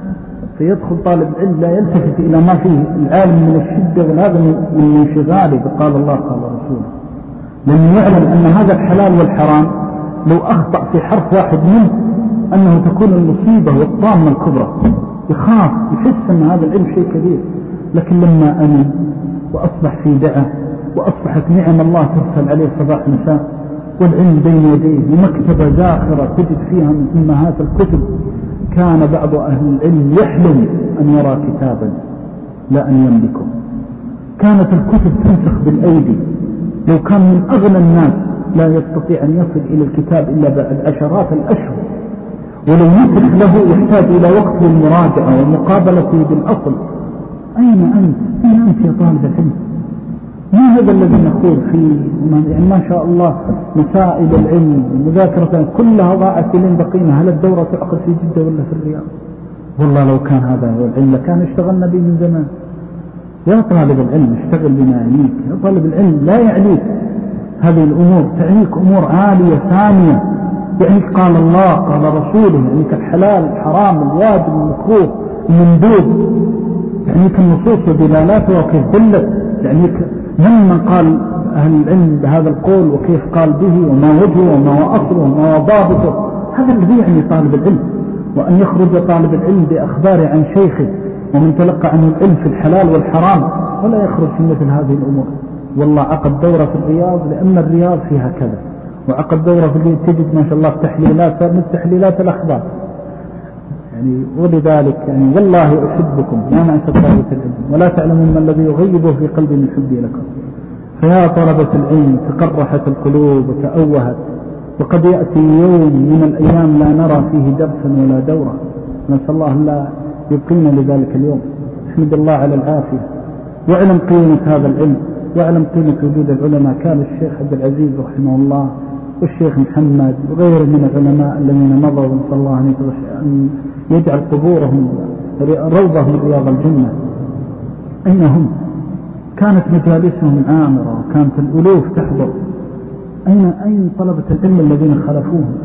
S2: فيدخل طالب العلم لا يلتفت إلى ما فيه العالم من الشدة والهذا من انشغاله بقال الله قال رسوله، لأنه يعلم أن هذا الحلال والحرام لو أخطأ في حرف واحد منه أنه تكون المصيبة والطامة الكبرى، يخاف يحس أن هذا العلم شيء كبير. لكن لما أمن وأصبح في دعة وأصبحت نعم الله ترسل عليه صباح مساء والعلم بين يديه ومكتبة زاخرة تجد فيها من أمهات الكتب، كان بعض أهل العلم يحلم أن يرى كتابا لا أن يملكه. كانت الكتب تنسخ بالأيدي، لو كان من أغنى الناس لا يستطيع أن يصل إلى الكتاب إلا بعد عشرات الأشهر، ولو نسخ له يحتاج إلى وقت للمراجعة ومقابلته بالأصل. أين أنت؟ أين أنت يا طالب العلم؟ ما هذا الذي نقول فيه؟ يعني ما شاء الله مسائل العلم ومذاكرة كلها ضاعت لين بقينا. هل الدورة تعقد في جدة ولا في الرياض؟ والله لو كان هذا هو العلم كان اشتغلنا به من زمان. يا طالب العلم اشتغل بما يعنيك، يا طالب العلم لا يعنيك هذه الأمور، تعنيك أمور عالية ثانية، يعنيك قال الله قال رسوله، يعنيك الحلال الحرام الواجب المكروه المندوب، يعنيك النصوص ودلالاتها وكيف دلت، يعنيك من قال أهل العلم بهذا القول وكيف قال به وما وجهه وما هو أصله وما هو ضابطه. هذا الذي يعني طالب العلم. وأن يخرج طالب العلم بأخباره عن شيخه ومن تلقى عنه العلم في الحلال والحرام ولا يخرج في مثل هذه الأمور. والله عقد دورة في الرياض لأن الرياض فيها كذا، وعقد دورة في الرياض تجد ما شاء الله تحليلات من تحليلات الأخبار يعني. ولذلك يعني والله أحبكم ما معنى طلبة العلم ولا تعلمون ما الذي يغيبه في قلبي من حبي لكم. فيا طلبة العلم تقرحت القلوب وتأوهت، وقد يأتي يوم من الأيام لا نرى فيه درسا ولا دورة، نسأل الله لا يبقينا لذلك اليوم. احمد الله على العافية، واعلم قيمة هذا العلم، واعلم قيمة وجود العلماء. كان الشيخ عبد العزيز رحمه الله والشيخ محمد وغيره من العلماء الذين مضوا، نسأل الله أن يجعل قبورهم روضة من رياض الجنة. أين هم؟ كانت مجالسهم عامرة وكانت الألوف تحضر. أين أين طلبة العلم الذين خلفوهم؟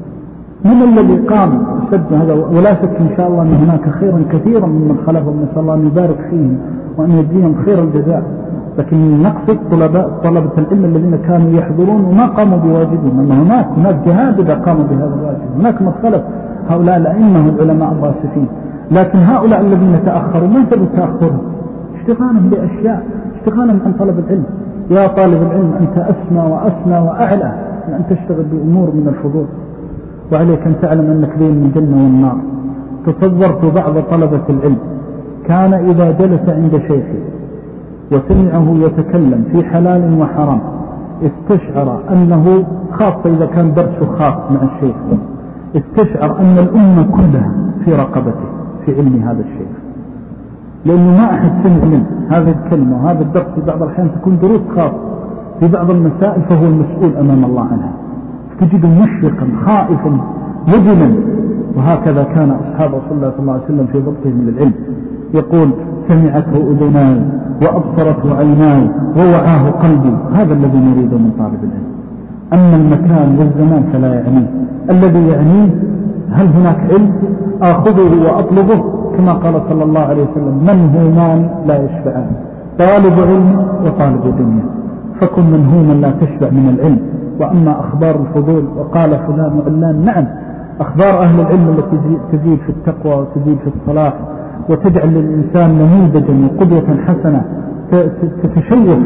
S2: من الذي قام سد هذا؟ ولا شك إن شاء الله أن هناك خيرا كثيرا ممن خلفهم، نسأل الله أن يبارك فيهم وأن يجزيهم خير الجزاء. لكن نقصد طلبة طلبة العلم الذين كانوا يحضرون وما قاموا بواجبهم، أن هناك هناك جهاد إذا قاموا بهذا الواجب، هناك من خلف هؤلاء الأئمة العلماء الراسخين. لكن هؤلاء الذين تأخروا ما سبب تأخرهم؟ اشتغالهم بأشياء، اشتغالهم عن طلب العلم. يا طالب العلم أنت أسمى وأسمى وأعلى من أن تشتغل بأمور من الفضول، وعليك أن تعلم أنك بين الجنة والنار. تصورت بعض طلبة العلم كان إذا جلس عند شيخه وسمعه يتكلم في حلال وحرام استشعر أنه، خاصة إذا كان درسه خاص مع الشيخ، استشعر أن الأمة كلها في رقبته في علم هذا الشيخ، لأنه ما أحد سمع منه هذه الكلمة وهذا الدرس. في بعض الأحيان تكون دروس خاصة في بعض المسائل فهو المسؤول أمام الله عنها، تجده مشفقا خائفا وجلا. وهكذا كان أصحاب رسول الله صلى الله عليه وسلم في ضبطهم للعلم. يقول سمعته أذناي وأبصرته عيناي ووعاه قلبي. هذا الذي نريده من طالب العلم. أما المكان والزمان فلا يعنيه، الذي يعنيه هل هناك علم آخذه وأطلبه، كما قال صلى الله عليه وسلم من هومان لا يشبعان، طالب علم وطالب دنيا، فكن منهوما لا تشبع من العلم. وأما أخبار الفضول وقال فلان وعلان، نعم أخبار أهل العلم التي تزيد في التقوى وتزيد في الصلاح وتجعل للإنسان نموذجا وقدوة حسنة تتشوف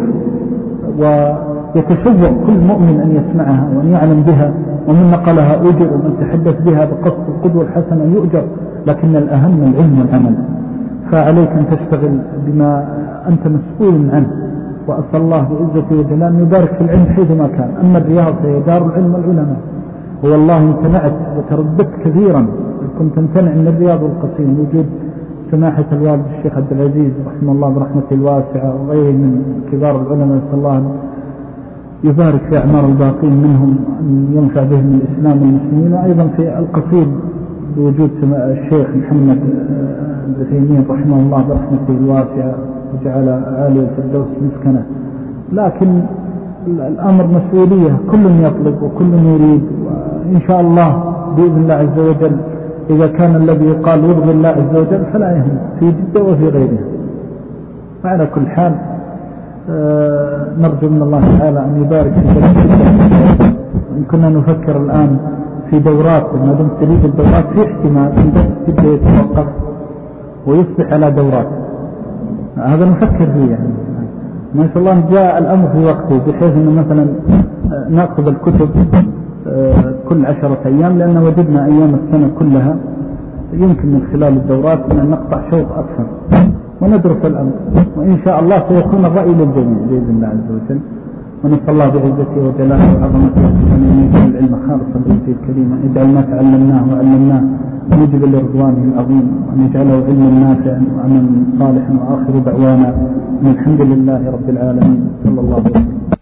S2: ويتشوق كل مؤمن أن يسمعها وأن يعلم بها، ومن نقلها أجر ومن تحدث بها بقصد القدوة الحسنة يؤجر. لكن الأهم العلم والعمل، فعليك أن تشتغل بما أنت مسؤول عنه. وأسأل الله بعزته وجلاله أن يبارك في العلم حيثما كان. أما الرياض فهي دار العلم والعلماء، والله امتنعت وترددت كثيرا، كنت امتنع من الرياض والقصيم وجود سماحة الوالد الشيخ عبد العزيز رحمه الله برحمته الواسعة وغيره من كبار العلماء، نسأل الله يبارك في أعمار الباقين منهم أن ينفع بهم الإسلام والمسلمين. أيضا في القصيم بوجود الشيخ محمد العثيمين رحمه الله برحمته الواسعة وجعل عالي الفردوس مسكنه. لكن الأمر مسؤولية، كل يطلب وكل يريد، وإن شاء الله بإذن الله عز وجل إذا كان الذي يقال يرضي الله عز وجل فلا يهم في جدة وفي غيرها. وعلى كل حال آه نرجو من الله تعالى أن يبارك في ذلك. إن كنا نفكر الآن في دورات، ما دمت تريد الدورات في احتمال أن تبدأ يتوقف ويصبح على دورات، هذا نفكر فيه يعني. ما شاء الله جاء الأمر في وقته، بحيث أنه مثلا نأخذ الكتب كل عشرة أيام، لأن وجدنا أيام السنة كلها يمكن من خلال الدورات أن نقطع شوط أكثر وندرس الأمر، وإن شاء الله سيكون الرأي للجميع بإذن الله عز وجل. ونسأل الله بعزته وجلاله وعظمته أن يجعل العلم خالصا لوجهه الكريم، أن يجعل ما تعلمناه وعلمناه موجبا لرضوانه العظيم، وأن يجعله علما نافعا وعملا صالحا. وآخر دعوانا الحمد لله رب العالمين، صلى الله عليه وسلم.